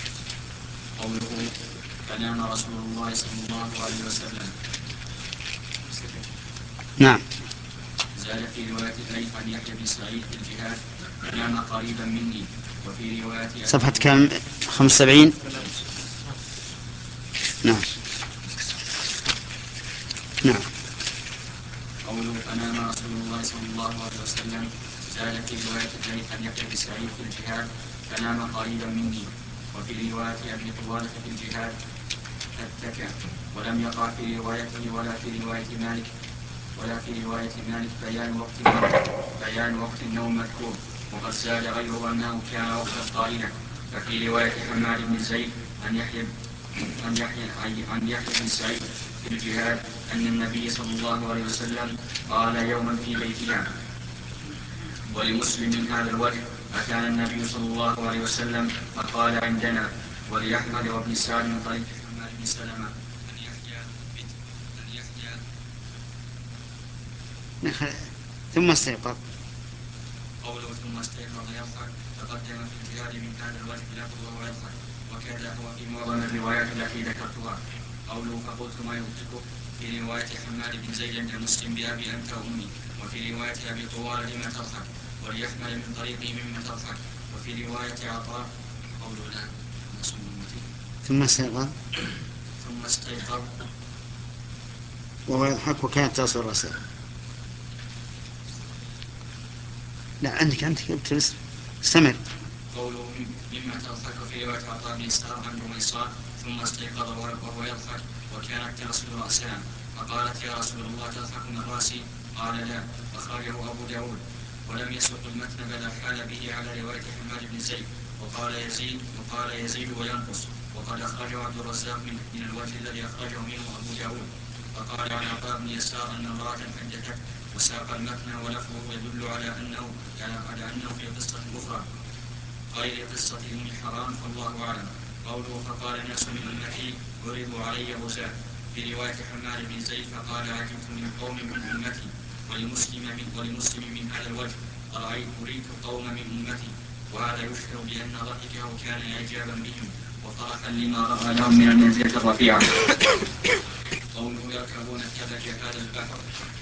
قوله فنام رسول الله صلى الله عليه وسلم. نعم. زاد في رواية الليث عن يحيى بن سعيد في الجهاد نام قريبا مني. وفي رواية صفحة كم؟ خمسة وسبعين. نعم. نعم. قوله فنام رسول الله صلى الله عليه وسلم زاد في رواية الليث عن يحيى بن سعيد في الجهاد فنام قريبا مني. وفي رواية أبي طوالة في الجهاد فاتكى. ولم يقع في روايته ولا في رواية مالك ولا في رواية مالك بيان وقت النوم بيان وقت النوم مذكور، وقد زاد غيره أنه كان وقت الطائلة. ففي رواية حماد بن زيد عن يحيى عن يحيى عن يحيى بن سعيد في الجهاد أن النبي صلى الله عليه وسلم قال يوما في بيتها. ولمسلم من هذا الوجه أتانا النبي صلى الله عليه وسلم فقال عندنا. ولأحمد وابن سعد من طريق حماد بن سلمة أن يحيى أن يحيى ثم استيقظ. قوله ثم استيقظ يضحك تقدم في الجهاد من هذا الوجه لفظ وهو يضحك، وكذا هو في معظم الروايات التي ذكرتها. قوله فقلت ما يضحكه في رواية حماد بن زيد عند مسلم بأبي أنت وأمي، وفي رواية أبي طوال لما تضحك، وليحمل من طريقه مما تضحك، وفي رواية عطاء قوله الآن ثم استيقظ ثم استيقظ وهو يضحك وكانت تصل رأسه. لا عندك أنت كتبت استمر. قوله مما تضحك في رواية عطاء بن إسحاق عن رميصان ثم استيقظ وهو يضحك وكانت تصل رأسها، فقالت يا رسول الله تضحك من رأسي؟ قال لا. أخرجه أبو داود. ولم يسبق المتن بل حال به على رواية حماد بن زيد وقال يزيد وقال يزيد وينقص، وقد أخرجه عبد الرزاق من الوجه الذي أخرجه منه أبو داود. فقال عن عطاء بن يسار أن امرأة حدثت وساق المتن ولفظه يدل على أنه على أنه في قصة أخرى غير قصة أم حرام، فالله أعلم. قوله فقال ناس من أمتي عرضوا علي غزاة في رواية حماد بن زيد فقال عجبت من قوم من أمتي. ولمسلم من, ولمسلم من هذا الوجه أرأيت أريد قوم من أمتي، وهذا يشعر بأن ضحكه كان إعجابا بهم وفرحا لما رأى لهم من المنزلة الرفيعة. قوله يركبون كبج هذا البحر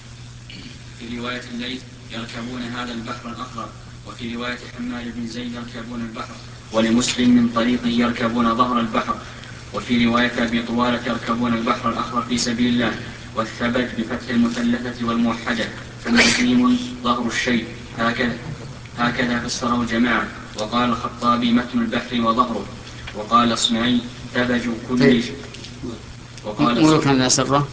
في رواية الليث يركبون هذا البحر الأخضر، وفي رواية حماد بن زيد يركبون البحر. ولمسلم من طريقه يركبون ظهر البحر، وفي رواية أبي طوالة يركبون البحر الأخضر في سبيل الله. والثبت بفتح المثلثة والموحدة فالمسلم ظهر الشيء، هكذا هكذا فسره الجماعة. وقال الخطابي متن البحر وظهره. وقال اصمعي ثبج كل شيء. وقال ملوكا على الأسرة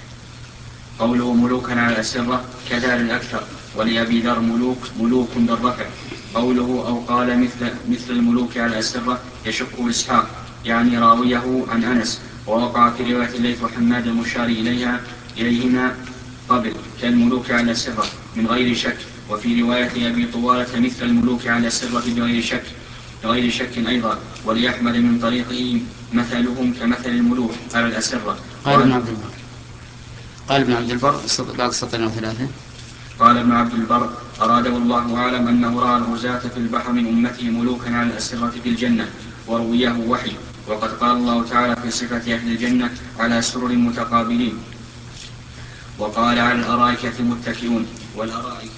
قوله ملوكا على الأسرة كذا للأكثر، ولأبي ذر ملوك ملوك بالرفع. قوله أو قال مثل مثل الملوك على الأسرة يشك إسحاق يعني راويه عن أنس، ووقع في رواية الليث وحماد المشار إليها إليهما قبل كالملوك على الأسرة من غير شك. وفي رواية أبي طوالة مثل الملوك على الأسرة بغير شك بغير شك أيضا. وليحمل من طريقه مثلهم كمثل الملوك على الأسرة. قال ابن عبد البر قال ابن عبد البر بعد سطرين وثلاثة قال ابن عبد البر أراده الله أعلم أنه رأى الغزاة في البحر من أمته ملوكا على الأسرة في الجنة، ورويه وحي. وقد قال الله تعالى في صفة أهل الجنة على سرر متقابلين، وقال على الأرائك متكئون. والأرائك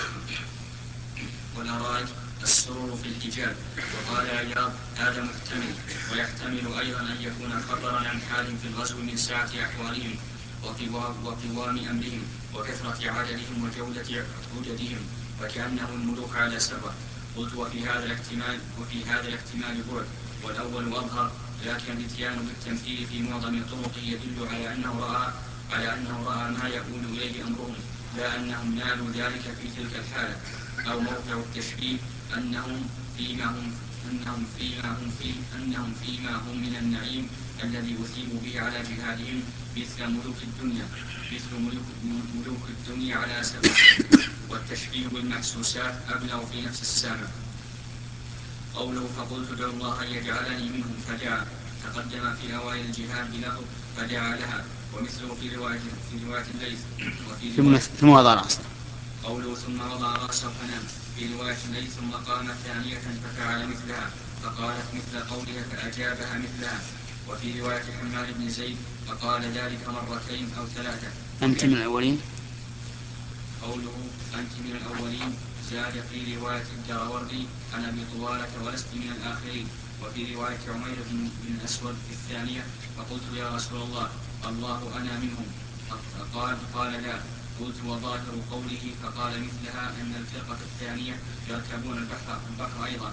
والأرائك السرور في الحجاب. وقال عياض هذا محتمل، ويحتمل أيضا أن يكون خبرا عن حال في الغزو من سعة أحوالهم وقوام أمرهم وكثرة عددهم وجودة عددهم، وكأنه الملوك على سرة. قلت وفي هذا الاحتمال وفي هذا الاحتمال بعد، والأول أظهر، لكن الاتيان بالتمثيل في معظم طرقه يدل على أنه رأى على أنه رأى ما يؤول إليه أمرهم، لا أنهم نالوا ذلك في تلك الحالة. أو موقع التشبيه أنهم فيما هم أنهم فيما هم فيه أنهم فيما هم من النعيم الذي أثيبوا به على جهادهم مثل ملوك الدنيا مثل ملوك, ملوك الدنيا على سبب. والتشبيه بالمحسوسات أبلغ في نفس السامع. قوله فقلت ادعو الله أن يجعلني منهم فدعا تقدم في أوائل الجهاد بلفظ فدعا لها، ومثله في رواية في رواية الليث. وفي ثم ثم وضع رأسه. قوله ثم وضع رأسه فنام في رواية الليث ثم قام ثانية ففعل مثلها فقالت مثل قولها فأجابها مثلها. وفي رواية حماد بن زيد فقال ذلك مرتين أو ثلاثة. أنت من الأولين. قوله أنت من الأولين زاد في رواية الدراوردي عن أبي طوالة ولست من الآخرين. وفي رواية عمير بن الأسود في الثانية فقلت يا رسول الله الله أنا منهم قال قال لا. قلت وظاهر قوله فقال مثلها أن الفرقة الثانية يركبون البحر, البحر أيضا.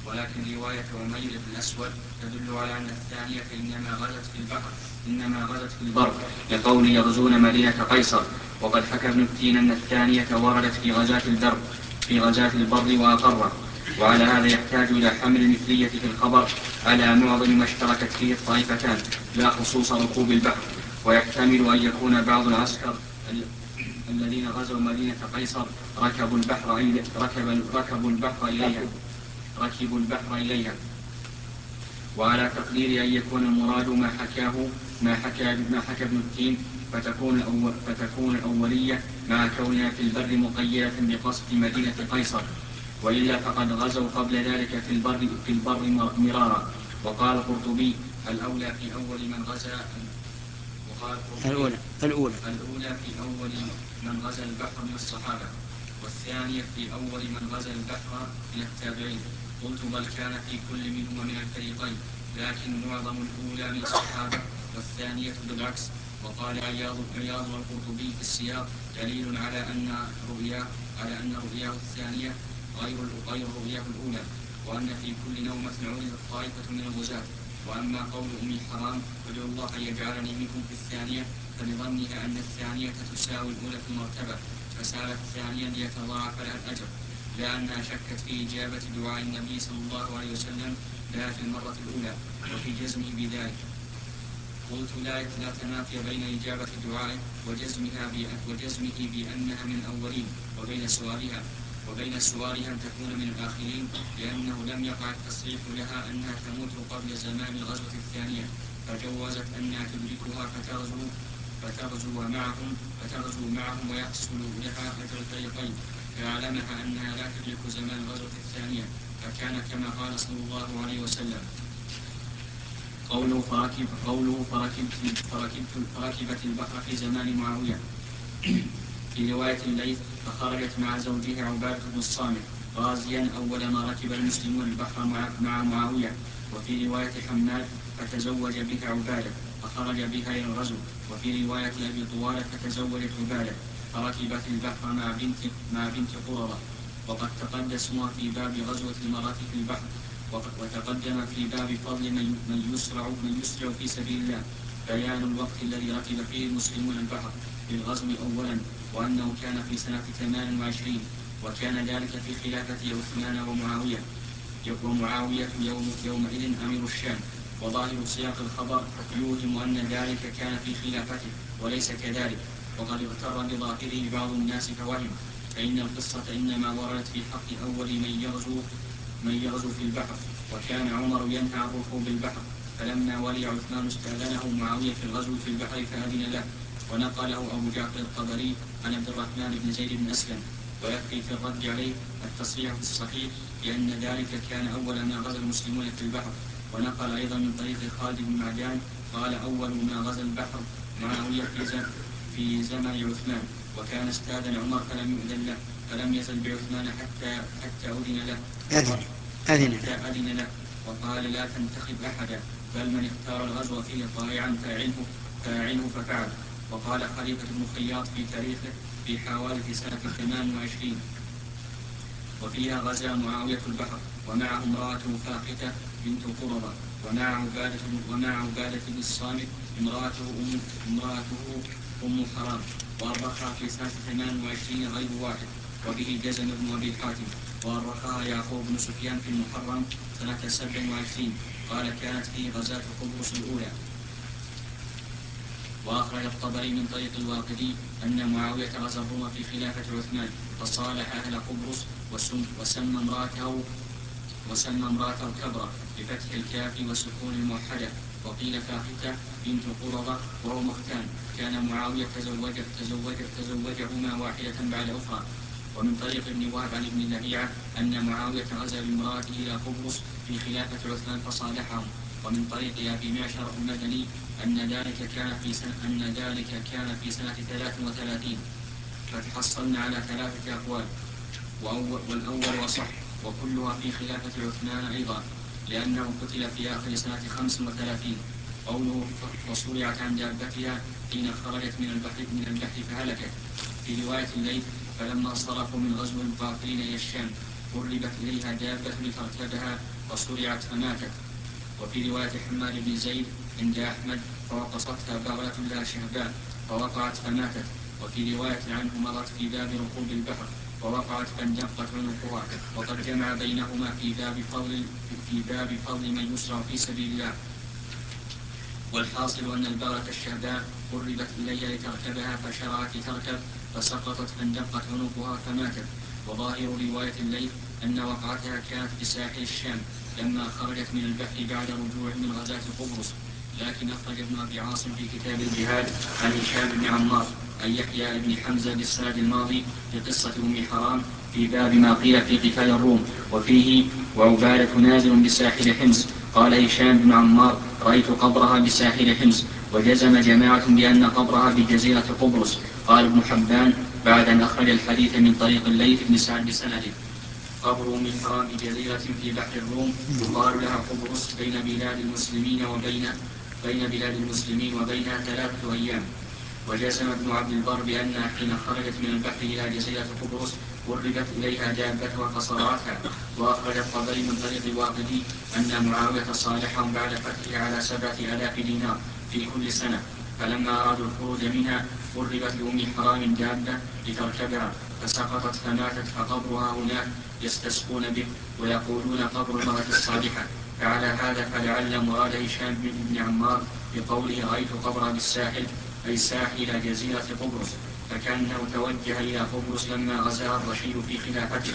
ولكن رواية عمير بن الأسود تدل على أن الثانية إنما غزت في البحر إنما غزت في البر لقول يغزون مدينة قيصر. وقد حكى ابن التين أن الثانية وردت في غزاة البر في غزاة البر وأقره. وعلى هذا يحتاج إلى حمل المثلية في الخبر على معظم ما اشتركت فيه الطائفتان لا خصوص ركوب البحر. ويحتمل أن يكون بعض العسكر الذين غزوا مدينة قيصر ركبوا البحر ركب ركبوا البحر إليها ركبوا البحر إليها وعلى تقدير أن يكون المراد ما حكاه ما حكى ما حكى ابن التين فتكون الأول فتكون الأولية مع كونها في البر مقيدة بقصد مدينة قيصر. وإلا فقد غزوا قبل ذلك في البر في البر مرارا. وقال القرطبي الأولى في أول من غزا وقال الأولى الأولى الأولى في أول من غزا البحر من الصحابة، والثانية في أول من غزا البحر من التابعين. قلت بل كان في كل منهما من الفريقين، لكن معظم الأولى من الصحابة والثانية بالعكس. وقال عياض عياض والقرطبي في السياق دليل على أن رؤياه على أن رؤياه الثانية غير غير رؤياه الأولى، وأن في كل نومة عرضت طائفة من الغزاة. وأما قول أم حرام ادعو الله أن يجعلني منكم في الثانية فلظنها أن الثانية تساوي الأولى في المرتبة فسالت ثانيا ليتضاعف لها الأجر، لأنها شكت في إجابة دعاء النبي صلى الله عليه وسلم لا في المرة الأولى وفي جزمه بذلك. قلت لا لا تنافي بين إجابة دعائه وجزمها وجزمه بأنها من الأولين وبين سؤالها وبين سؤالها أن تكون من الآخرين، لأنه لم يقع التصريح لها أنها تموت قبل زمان الغزوة الثانية، فجوزت أنها تدركها فتغزو فتغزو معهم فتغزو معهم ويحصل لها أجر الفريقين، فأعلمها أنها لا تدرك زمان الغزوة الثانية، فكان كما قال صلى الله عليه وسلم. قوله فركب قوله فركبت فركبت فركبت البحر في زمان معاوية. في رواية الليث فخرجت مع زوجها عبادة بن الصامت غازيا أول ما ركب المسلمون البحر مع معاوية. وفي رواية حماد فتزوج بها عبادة فخرج بها إلى الغزو. وفي رواية أبي طوالة فتزوجت عبادة فركبت البحر مع بنت مع بنت قرظة. وقد تقدم اسمها في باب غزوة المرات في البحر، وتقدم في باب فضل من يسرع من يسرع في سبيل الله بيان الوقت الذي ركب فيه المسلمون البحر للغزو أولا، وأنه كان في سنة ثمان وعشرين، وكان ذلك في خلافة عثمان ومعاوية ومعاوية يوم يومئذ أمير الشام. وظاهر سياق الخبر يوهم أن ذلك كان في خلافته وليس كذلك، وقد اغتر بظاهره بعض الناس فوهم، فإن القصة إنما وردت في حق أول من يغزو من يغزو في البحر، وكان عمر ينهى عن ركوب البحر، فلما ولي عثمان استأذنه معاوية في الغزو في البحر فأذن له. ونقله أبو جعفر الطبري عن عبد الرحمن بن زيد بن أسلم. ويكفي في الرد عليه التصريح في الصحيح بأن ذلك كان أول ما غزا المسلمون في البحر. ونقل أيضا من طريق خالد بن معدان قال أول ما غزا البحر معاوية في زمن في زمن عثمان، وكان استاذن عمر فلم يؤذن له، فلم يزل بعثمان حتى حتى أذن له أذن أذن حتى أذن له وقال لا تنتخب أحدا، بل من اختار الغزو فيه طائعا فاعنه فاعنه ففعل. وقال خليفة بن خياط في تاريخه في حوالي سنة ثمان وعشرين وفيها غزا معاوية البحر ومعه امرأته فاقتة بنت قرظة ومع عبادة ومع عبادة بن الصامت امرأته أم امرأته أم حرام، وأرخها في سنة ثمان وعشرين غير واحد، وبه جزم ابن أبي حاتم. وأرخها يعقوب بن سفيان في المحرم سنة سبع وعشرين قال كانت فيه غزاة قبرص الأولى. وأخرج الطبري من طريق الواقدي أن معاوية غزا الروم في خلافة عثمان فصالح أهل قبرص وسمى امرأته وسمى امرأته كبرى بفتح الكاف وسكون الموحدة، وقيل فاقتة بنت قرظة وهو مختان. كان معاوية تزوج تزوج تزوجهما واحدة بعد أخرى. ومن طريق ابن وهب عن ابن لهيعة أن معاوية غزا بامرأته إلى قبرص في خلافة عثمان فصالحهم. ومن طريق أبي معشر المدني أن ذلك كان في سنة أن ذلك كان في سنة ثلاث وثلاثين، فتحصلنا على ثلاثة أقوال، والأول وصح، وكلها في خلافة عثمان أيضا، لأنه قتل في آخر سنة خمس وثلاثين. قوله وصرعت عن دابتها حين خرجت من البحر من البحر فهلكت. في رواية الليل فلما صرفوا من غزو الغافلين إلى الشام قربت إليها دابة لتركبها فصرعت فماتت. وفي رواية حماد بن زيد عند أحمد فوقصتها بغلة لها شهبان فوقعت فماتت. وفي رواية عنه مرت في باب ركوب البحر ووقعت فانجقت عنقها. وقد جمع بينهما في باب فضل في باب فضل من يسرع في سبيل الله. والحاصل أن البغلة الشهبان قربت إليها لتركبها فشرعت تركب فسقطت فانجقت عنقها فماتت. وظاهر رواية الليث أن وقعتها كانت بساحل الشام لما خرجت من البحر بعد رجوع من غزاة قبرص. لكن أخرج ابن أبي عاصم في كتاب الجهاد عن هشام بن عمار عن يحيى بن حمزة بالسند الماضي في قصة أم حرام في باب ما قيل في قتال الروم وفيه وعبادة نازل بساحل حمص. قال هشام بن عمار رأيت قبرها بساحل حمص. وجزم جماعة بأن قبرها بجزيرة قبرص. قال ابن حبان بعد أن أخرج الحديث من طريق الليث بن سعد بسنده قبر أم حرام بجزيرة في بحر الروم يقال لها قبرص بين بلاد المسلمين وبين بين بلاد المسلمين وبينها ثلاثة أيام. وجزم ابن عبد البر بأنها حين خرجت من البحر إلى جزيرة قبرص قربت إليها دابتها فصرعتها. وأخرج الطبري من طريق الواقدي أن معاوية صالحهم بعد فتحها على سبعة آلاف دينار في كل سنة. فلما أرادوا الخروج منها قربت لأم حرام دابة لتركبها فسقطت فماتت. فقبرها هناك يستسقون به ويقولون قبر المرأة الصالحة. فعلى هذا فلعل مراد هشام بن عمار بقوله رأيت قبرها بالساحل أي ساحل جزيرة قبرص فكأنه توجه إلى قبرص لما غزاها الرشيد في خلافته.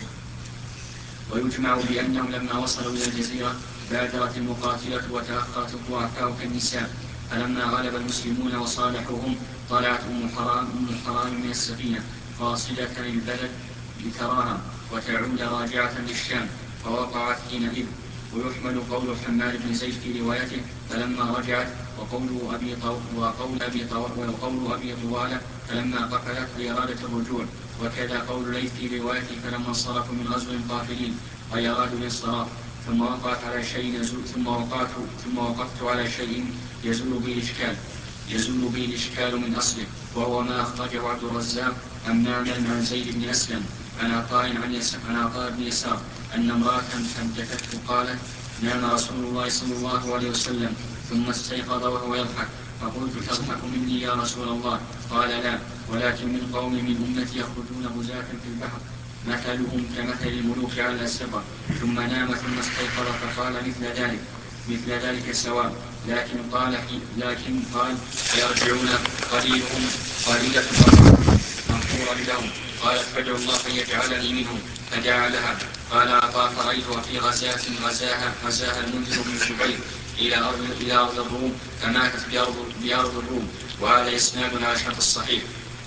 ويجمع بأنهم لما وصلوا إلى الجزيرة بادرت المقاتلة وتأخرت الضعفاء كالنساء. فلما غلب المسلمون وصالحوهم طلعت أم حرام أم حرام من السفينة قاصدة البلد لتراها وتعود راجعة للشام فوقعت حينئذ. ويحمل قول حماد بن زيد في روايته فلما رجعت وقول أبي طو وقول أبي طو وقول أبي طوالة فلما قفلت لإرادة الرجوع. وكذا قول ليث في روايته فلما انصرفوا من غزو قافلين أي أرادوا الانصراف. ثم وقعت على شيء يزول ثم وقعت ثم وقفت على شيء يزول به الإشكال يزول به الإشكال من أصله وهو ما أخرجه عبد الرزاق عن معمر عن زيد بن أسلم عن عطاء عن عطاء بن يسار أن امرأة حدثته قالت نام رسول الله صلى الله عليه وسلم ثم استيقظ وهو يضحك فقلت تضحك مني يا رسول الله؟ قال لا ولكن من قوم من أمتي يخرجون غزاة في البحر مثلهم كمثل الملوك على الأسرة ثم نام ثم استيقظ فقال مثل ذلك مثل ذلك سواء لكن قال لكن قال فيرجعون قليلهم قليلة مغفورا لهم. قالت فادعوا الله أن يجعلني منهم فدعا لها. قال عطاء فرأيتها في غزاة غزاها غزاها المنذر بن الزبير إلى أرض إلى أرض الروم فماتت بأرض بأرض الروم. وهذا إسناد على شرط الصحيح.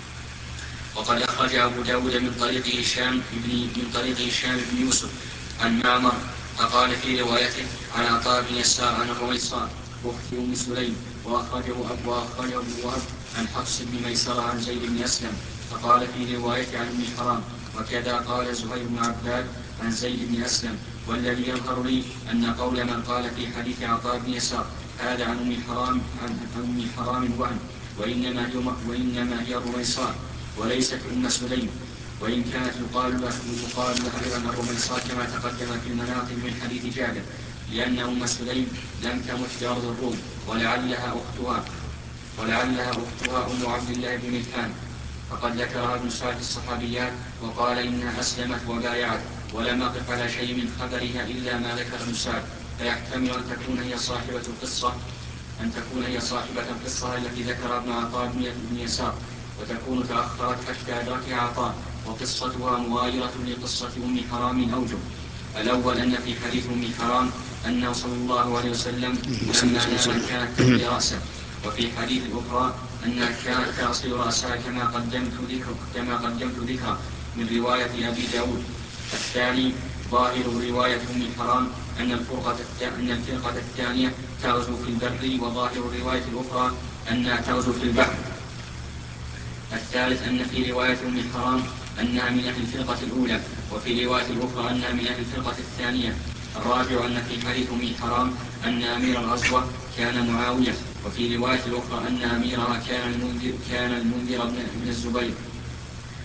وقد أخرج أبو داود من طريق هشام بن من طريق هشام بن يوسف عن معمر فقال في روايته عن عطاء بن يسار عن الرويصان أخت أم سليم. وأخرجه أبو أخرجه ابن وهب عن حفص بن ميسرة عن زيد بن أسلم فقال في روايته عن أم حرام. وكذا قال زهير بن عباد عن زيد بن أسلم. والذي يظهر لي أن قول من قال في حديث عطاء بن يسار هذا عن أم حرام عن أم حرام وهن وإنما هي وإنما هي الرويصان وليست أم سليم. وإن كانت يقال له يقال له أيضا الرويصان كما تقدم في المناقب من حديث جابر لأن أم سليم لم تمت في أرض الروم ولعلها أختها ولعلها أختها أم عبد الله بن ملحان. فقد ذكرها ابن سعد الصحابيات وقال إنها أسلمت وبايعت ولم أقف على شيء من خبرها إلا ما ذكر ابن سعد. فيحتمل أن تكون هي صاحبة القصة أن تكون هي صاحبة القصة التي ذكر ابن عطاء بن يسار وتكون تأخرت حتى أدركها عطاء وقصتها مغايرة لقصة أم حرام أوجه. الأول أن في حديث أم حرام أنه صلى الله عليه وسلم لما نام كانت تحمي رأسه. وفي حديث الأخرى أنها كانت تغسل رأسها كما قدمت ذكر كما قدمت ذكر من رواية أبي داود. الثاني ظاهر رواية أم حرام أن الفرقة أن الفرقة الثانية تغزو في البر وظاهر الرواية الأخرى أنها تغزو في البحر. الثالث أن في رواية أم حرام أنها من أهل الفرقة الأولى وفي رواية الأخرى أنها من أهل الفرقة الثانية. الرابع أن في حديث أم حرام أن أمير الغزوة كان معاوية وفي رواية الأخرى أن أميرها كان المنذر كان المنذر بن الزبير.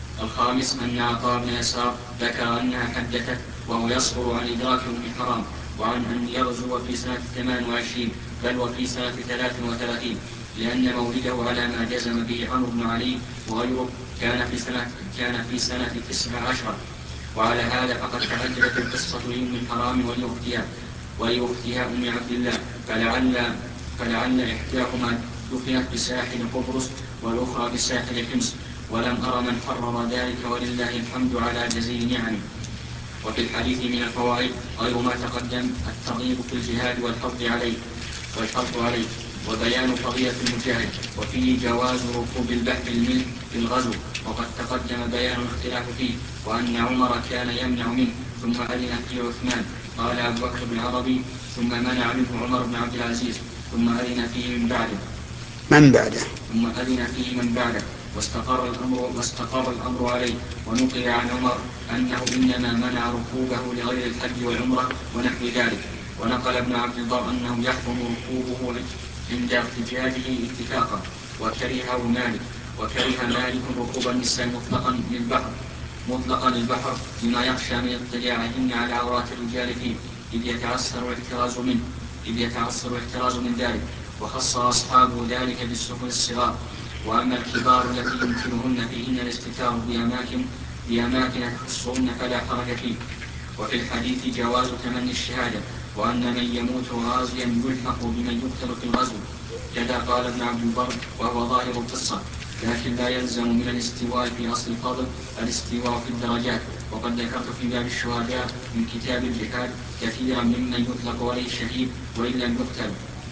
الخامس أن عطاء بن يسار ذكر أنها حدثت وهو يصبر عن إدراك أم حرام وعن أن يغزو في سنة ثمان وعشرين بل وفي سنة ثلاث وثلاثين، لأن مولده على ما جزم به عمرو بن علي وغيره كان في سنة كان في سنة تسع عشر. وعلى هذا فقد تهددت القصة لأم الحرام ولأختها ولأختها أم عبد الله، فلعل فلعل إحداهما دفنت بساحل قبرص والأخرى بساحل حمص، ولم أر من حرر ذلك ولله الحمد على جزيل نعمه. وفي الحديث من الفوائد غير ما تقدم الترغيب في الجهاد والحض عليه والحض عليه وبيان فضيلة المجاهد، وفيه جواز ركوب البحر الملح في الغزو، وقد تقدم بيان الاختلاف فيه، وأن عمر كان يمنع منه ثم أذن فيه عثمان، قال أبو بكر بن عربي، ثم منع منه عمر بن عبد العزيز، ثم أذن فيه من بعده من بعده ثم أذن فيه من بعده واستقر الأمر واستقر الأمر عليه. ونقل عن عمر أنه إنما منع ركوبه لغير الحج والعمرة ونحو ذلك. ونقل ابن عبد البر أنه يحرم ركوبه عند احتجاجه اتفاقا، وكرهه مالك وكره مالك ركوب النساء مطلقا للبحر مطلقا للبحر لما يخشى من اطلاعهن على عورات الرجال فيه، إذ يتعسر الاحتراز منه إذ يتعسر الاحتراز من ذلك. وخص أصحابه ذلك بالسفن الصغار، وأما الكبار التي يمكنهن فيهن الاستتار بأماكن بأماكن تخصهن فلا حرج فيه. وفي الحديث جواز تمني الشهادة، وأن من يموت غازيا يلحق بمن يقتل في الغزو، كذا قال ابن عبد البر وهو ظاهر القصة، لكن لا يلزم من الاستواء في أصل الفضل الاستواء في الدرجات. وقد ذكرت في باب الشهداء من كتاب الجهاد كثيرا ممن يطلق عليه الشهيد وإن لم يقتل.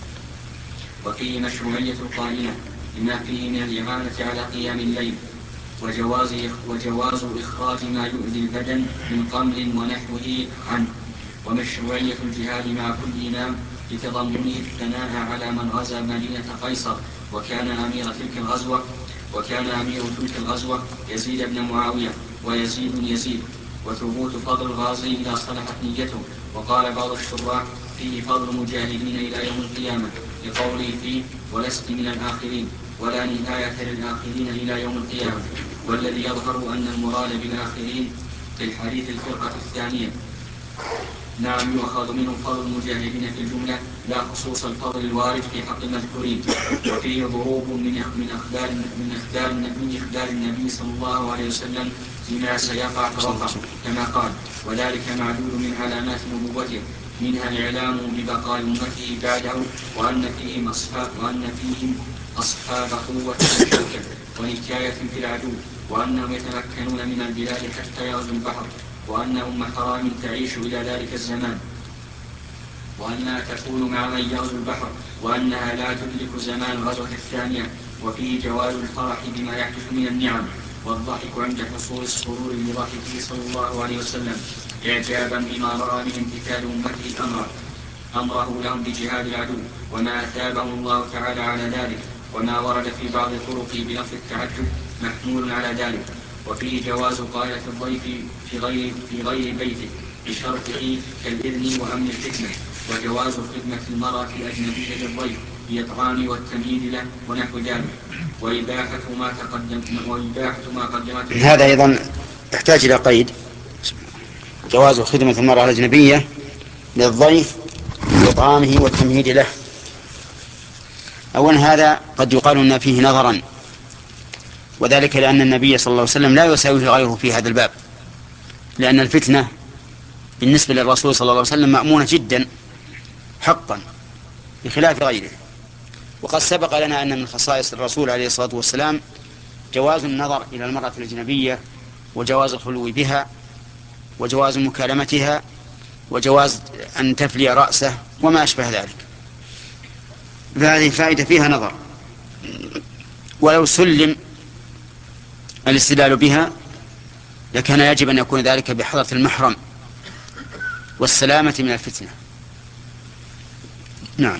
وفيه مشروعية القائلة لما فيه من الإعانة على قيام الليل، وجواز, وجواز إخراج ما يؤذي البدن من قمل ونحوه عنه، ومشروعية الجهاد مع كل إمام لتضمنه الثناء على من غزا مدينة قيصر، وكان أمير تلك الغزوة وكان أمير تلك الغزوة يزيد بن معاوية ويزيد يزيد، وثبوت فضل الغازي إذا صلحت نيته. وقال بعض الشراح فيه فضل المجاهدين إلى يوم القيامة، لقوله فيه ولست من الآخرين، ولا نهاية للآخرين إلى يوم القيامة. والذي يظهر أن المراد بالآخرين في الحديث الفرقة الثانية، نعم يؤخذ منه فضل المجاهدين في الجملة لا خصوص الفضل الوارد في حق المذكورين. وفيه ضروب من من أخبار من أخبار من أخبار النبي صلى الله عليه وسلم فيما سيقع فوقع كما قال، وذلك معدود من علامات نبوته، منها الإعلام ببقاء أمته بعده، وأن فيهم أصحاب وأن فيهم أصحاب قوة وشوكة ونكاية في العدو، وأنهم يتمكنون من البلاد حتى يغزوا البحر، وأن أم حرام تعيش إلى ذلك الزمان، وأنها تكون مع من يغزو البحر، وأنها لا تدرك زمان الغزوة الثانية. وفيه جواز الفرح بما يحدث من النعم، والضحك عند حصول السرور لضحكه صلى الله عليه وسلم، إعجابا بما رأى من امتثال أمته أمره أمره لهم بجهاد العدو، وما أثابهم الله تعالى على ذلك، وما ورد في بعض طرقه بلفظ التعجب محمول على ذلك. وفيه جواز قائلة الضيف في غير في غير بيته بشرطه كالإذن وأمن الفتنة، وجواز خدمة المرأة الأجنبية للضيف بالإطعام والتمهيد له ونحو ذلك، وإباحة ما تقدم وإباحة ما قدمت. هذا أيضا يحتاج إلى قيد، جواز خدمة المرأة الأجنبية للضيف بإطعامه والتمهيد له. أولا هذا قد يقال أن فيه نظرا، وذلك لأن النبي صلى الله عليه وسلم لا يساويه غيره في هذا الباب، لأن الفتنة بالنسبة للرسول صلى الله عليه وسلم مأمونة جدا حقا بخلاف غيره. وقد سبق لنا أن من خصائص الرسول عليه الصلاة والسلام جواز النظر إلى المرأة الأجنبية، وجواز الخلو بها، وجواز مكالمتها، وجواز أن تفلي رأسه وما أشبه ذلك. فهذه فائدة فيها نظر، ولو سلم الاستدلال بها لكان يجب أن يكون ذلك بحضرة المحرم والسلامة من الفتنة. نعم.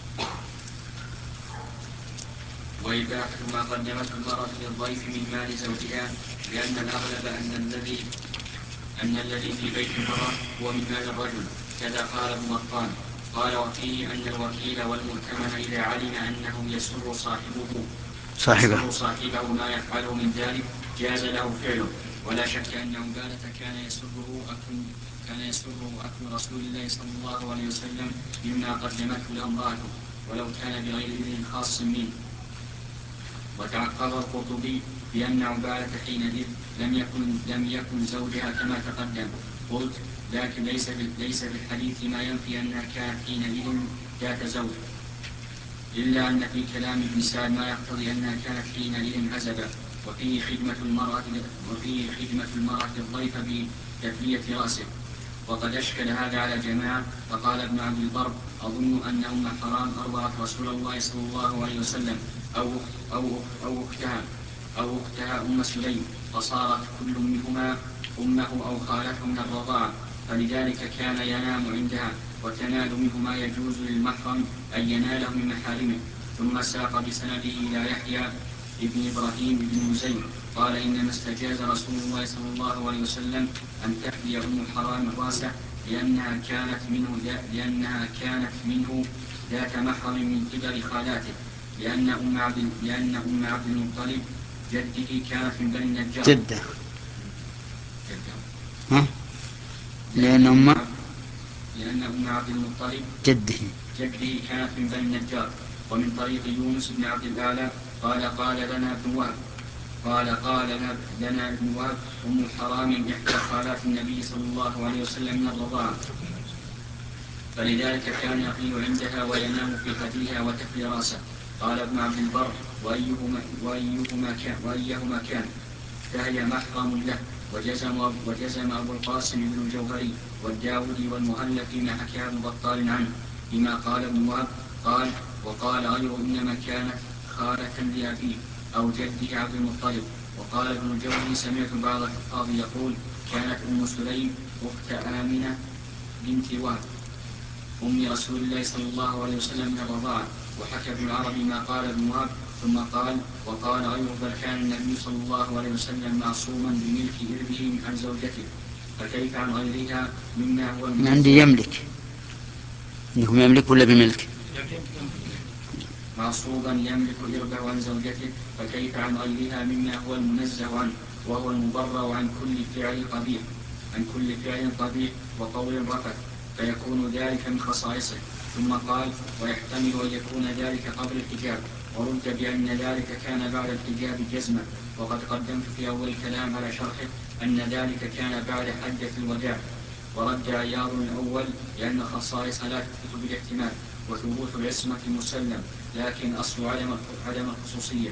وإباحة ما قدمته المرأة للضيف من مال زوجها، لأن الأغلب أن الذي أن الذي في بيت المرأة هو من مال الرجل، كذا قال ابن مطان. قال وفيه أن الوكيل والمؤتمن إذا علم أنه يسر صاحبه صاحبه يسر صاحبه ما يفعله من ذلك جاز له فعله، ولا شك أن عبادة كان يسره أكل كان يسره أكل رسول الله صلى الله عليه وسلم مما قدمته له امرأته ولو كان بغير إذن خاص منه. وتعقب القرطبي بأن عبادة حينئذ لم يكن لم يكن زوجها كما تقدم. قلت لكن ليس ليس في الحديث ما ينفي أنها كانت حينئذ ذات زوج، إلا أن في كلام ابن سعد ما يقتضي أنها كانت حينئذ عزبا، وفيه خدمة المرأة وفيه خدمة المرأة الضيف بتثنية رأسه. وقد أشكل هذا على جماعة، فقال ابن عبد البر: أظن أن أم حرام أرضعت رسول الله صلى الله عليه وسلم أو أو أو أختها أو أختها أم سليم، فصارت كل منهما أمه أو خالته من الرضاعة، فلذلك كان ينام عندها وتنال منه ما يجوز للمحرم أن يناله من محارمه. ثم ساق بسنده إلى يحيى ابن إبراهيم بن مزين قال: إنما استجاز رسول الله صلى الله عليه وسلم أن تحذي أم حرام راسه لأنها كانت منه لأنها كانت منه ذات محرم من قبل خالاته، لأن أم عبد لأن أم عبد المطلب جده كانت من بني النجار. جده. ها؟ لأن أم لأن أم عبد المطلب جده جده كانت من بني النجار. ومن طريق يونس بن عبد الأعلى قال: قال لنا ابن وهب قال قال لنا ابن وهب أم حرام إحدى خالات النبي صلى الله عليه وسلم من الرضاعة، فلذلك كان يقيل عندها وينام في ثديها وتكفي راسه. قال ابن عبد البر: وأيهما, وأيهما كان, وأيهما كان فهي محرم له. وجزم, وجزم أبو القاسم بن الجوهري والداودي والمهلب فيما حكاه ابن بطال عنه بما قال ابن وهب. قال: وقال غيره إنما كانت خالة لأبيه أو جده عبد المطلب. وقال ابن الجوزي: سمعت بعض الحفاظ يقول: كانت أم سليم أخت آمنة بنت وهب أم رسول الله صلى الله عليه وسلم من الرضاعة. وحكى ابن العربي ما قال ابن وهب، ثم قال: وقال غيره: بل كان النبي صلى الله عليه وسلم معصوما بملك إربه عن زوجته، فكيف عن غيرها مما هو من عندي يملك إنهم يملك ولا بملك؟ معصوبا يملك إربه عن زوجته، فكيف عن غيرها مما هو المنزه عنه وهو المبرر عن كل فعل قبيح عن كل فعل قبيح وقول رفث، فيكون ذلك من خصائصه. ثم قال: ويحتمل أن يكون ذلك قبل الحجاب، ورد بأن ذلك كان بعد الحجاب جزما. وقد قدمت في أول الكلام على شرحه أن ذلك كان بعد حجة الوداع. ورد عياض الأول لأن خصائص لا تثبت بالاحتمال، وثبوت العصمة مسلم، لكن أصل عدم عدم الخصوصية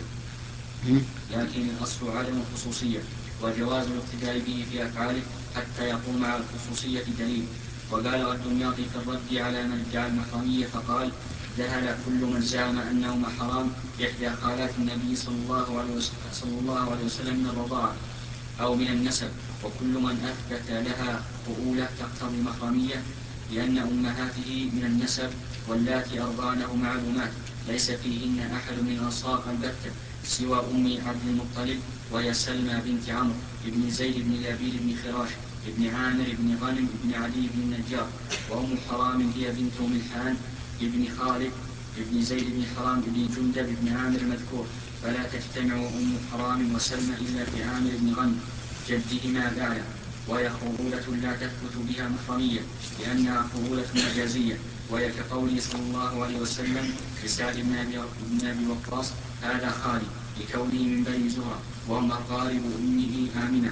لكن الأصل عدم الخصوصية وجواز الاقتداء به في أفعاله حتى يقوم على الخصوصية دليل. وبالغ الدمياطي في الرد على من ادعى المحرمية فقال: ذهل كل من زعم أنهما حرام إحدى خالات النبي صلى الله عليه وسلم, صلى الله عليه وسلم من الرضاعة أو من النسب، وكل من أثبت لها قؤولة تقتضي محرمية، لأن أمهاته من النسب واللاتي أرضعنه معلومات ليس فيهن أحد من أنصار البتة سوى أم عبد المطلب، وهي سلمى بنت عمرو بن زيد بن لابيد بن خراش بن عامر بن غنم بن علي بن النجار. وأم حرام هي بنت ملحان بن خالد بن زيد بن حرام بن جندب بن عامر المذكور، فلا تجتمع أم حرام وسلمى إلا في عامر بن غنم جدهما الأعلى، وهي قبولة لا تثبت بها محرمية لأنها قبولة مجازية، وهي كقوله صلى الله عليه وسلم لسعد بن أبي وقاص: هذا خالي، لكونه من بني زهرة وهم أقارب أمه آمنة،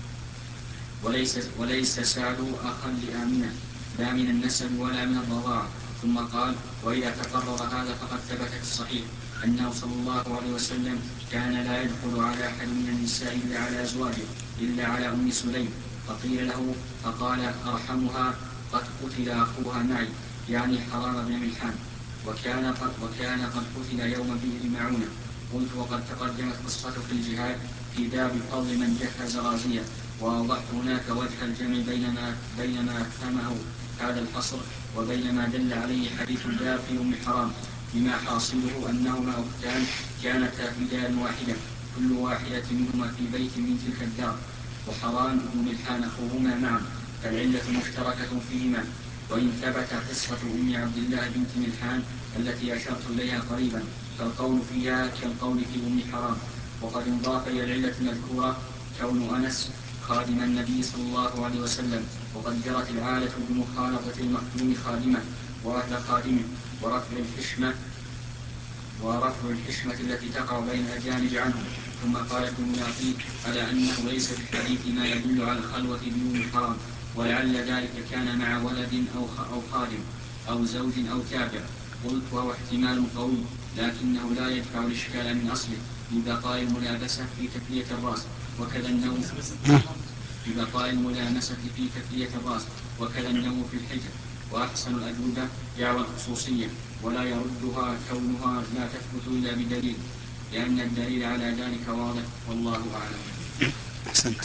وليس, وليس سعد أخا لآمنة لا من النسب ولا من الرضاعة. ثم قال: وإذا تقرر هذا فقد ثبت في الصحيح أنه صلى الله عليه وسلم كان لا يدخل على أحد من النساء إلا على أزواجه إلا على أم سليم. فقيل له فقال: أرحمها قد قتل أخوها معي، يعني حرام بن ملحان، وكان قد, وكان قد قتل يوم بئر معونة. قلت: وقد تقدمت قصته في الجهاد في باب فضل من جهز غازيا، وأوضحت هناك وجه الجمع بينما بينما أفهمه هذا الحصر وبينما دل عليه حديث الباب في أم حرام، بما حاصله أنهما أختان كانتا في دار واحدة كل واحدة منهما في بيت من تلك الدار، وحرام بن ملحان أخوهما معا، فالعلة مشتركة فيهما. وإن ثبت قصة أم عبد الله بنت ملحان التي أشرت إليها قريبا فالقول فيها كالقول في أم حرام. وقد انضاف إلى العلة المذكورة كون أنس خادم النبي صلى الله عليه وسلم، وقد جرت العادة بمخالطة المخدوم خادمه وأهل خادمه ورفع الحشمة ورفع الحشمة التي تقع بين الأجانب عنه. ثم قال ابن يعقيل على أنه ليس في الحديث ما يدل على الخلوة بدون محرم، ولعل ذلك كان مع ولد أو أو خادم أو زوج أو تابع. قلت وهو احتمال قوي، لكنه لا يدفع الإشكال من أصله ببقاء الملابسة في تكلية الرأس وكذا النوم ببقاء الملامسة في تكلية الرأس وكذا النوم في الحجر. وأحسن الأجوبة دعوى الخصوصية، ولا يردها كونها لا تثبت إلا بدليل، لأن الدليل على ذلك واضح، والله أعلم. أحسنت.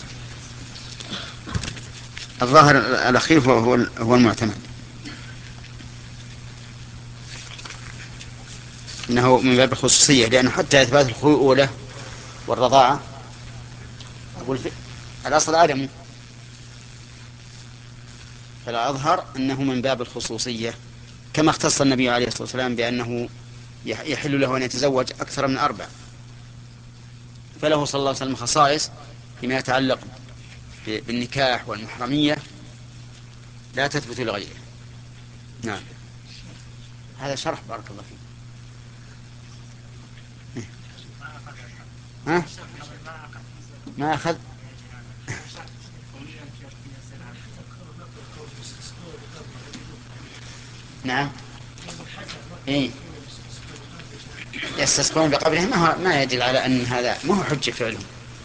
الظاهر الأخير هو هو المعتمد، إنه من باب الخصوصية، لأنه حتى إثبات الخيولة والرضاعة أقول في الأصل آدم، فالأظهر أنه من باب الخصوصية، كما اختص النبي عليه الصلاة والسلام بأنه يحل له أن يتزوج أكثر من أربع، فله صلى الله عليه وسلم خصائص فيما يتعلق بالنكاح والمحرمية لا تثبت لغيره. نعم، هذا شرح بارك الله فيك. ها؟ ما أخذ نعم إيه يستسقون بقبره، ما هو ما يدل على أن هذا ما هو حجة فعلهم.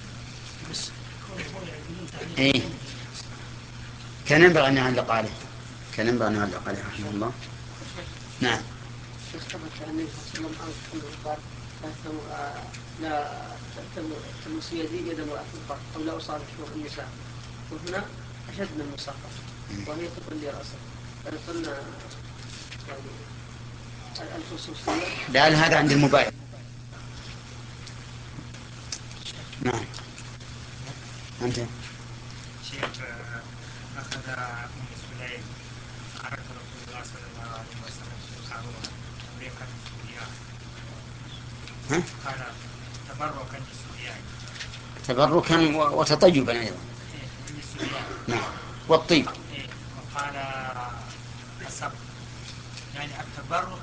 إيه كان ينبغي أن يعلق عليه كان ينبغي أن يعلق عليه رحمه الله. نعم. لا تمس يدي يد امرأة القرب أو لا أصابك شوق النساء، وهنا أشد من المصافحة وهي تقلي رأسه. فقلنا يعني الخصوصية لعل هذا عند المبايع. نعم. أنت شيخ أخذ أم سليم عرض رسول الله صلى الله عليه وسلم في القارورة طريقة السوريان، قال تبركا للسوريان، تبركا وتطيبا أيضا. نعم، والطيب. وقال السبب، يعني التبرك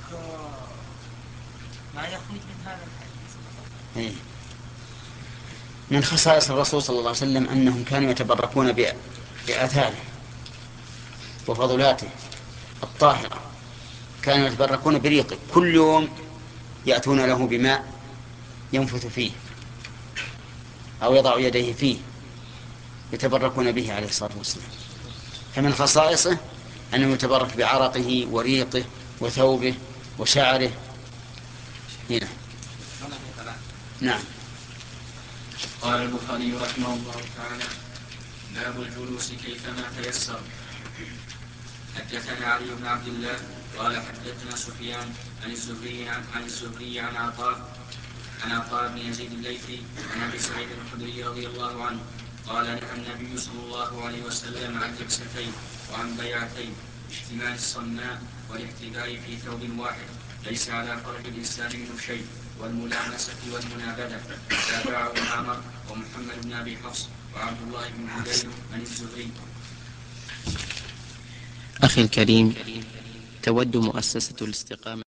ما يخرج من هذا الحديث. من خصائص الرسول صلى الله عليه وسلم أنهم كانوا يتبركون بآثاره وفضلاته الطاهرة، كانوا يتبركون بريقه، كل يوم يأتون له بماء ينفث فيه أو يضع يديه فيه يتبركون به عليه الصلاة والسلام. فمن خصائصه أنه يتبرك بعرقه وريقه وثوبه وشعره. هنا نعم. قال البخاري رحمه الله تعالى: باب الجلوس كيفما تيسر. حدثنا علي بن عبد الله قال حدثنا سفيان عن الزهري عن الزهري عن عطاء عن عطاء بن يزيد الليثي عن ابي سعيد الخدري رضي الله عنه قال: نهى النبي صلى الله عليه وسلم عن جلستين وعن بيعتين: اجتماع الصناء والاحتباء في ثوب واحد، ليس على فرج الانسان منه شيء، والملامسة والمنابذة. تابعه معمر ومحمد بن ابي حفص وعبد الله بن هدير عن الزهري. أخي الكريم، تود مؤسسة الاستقامة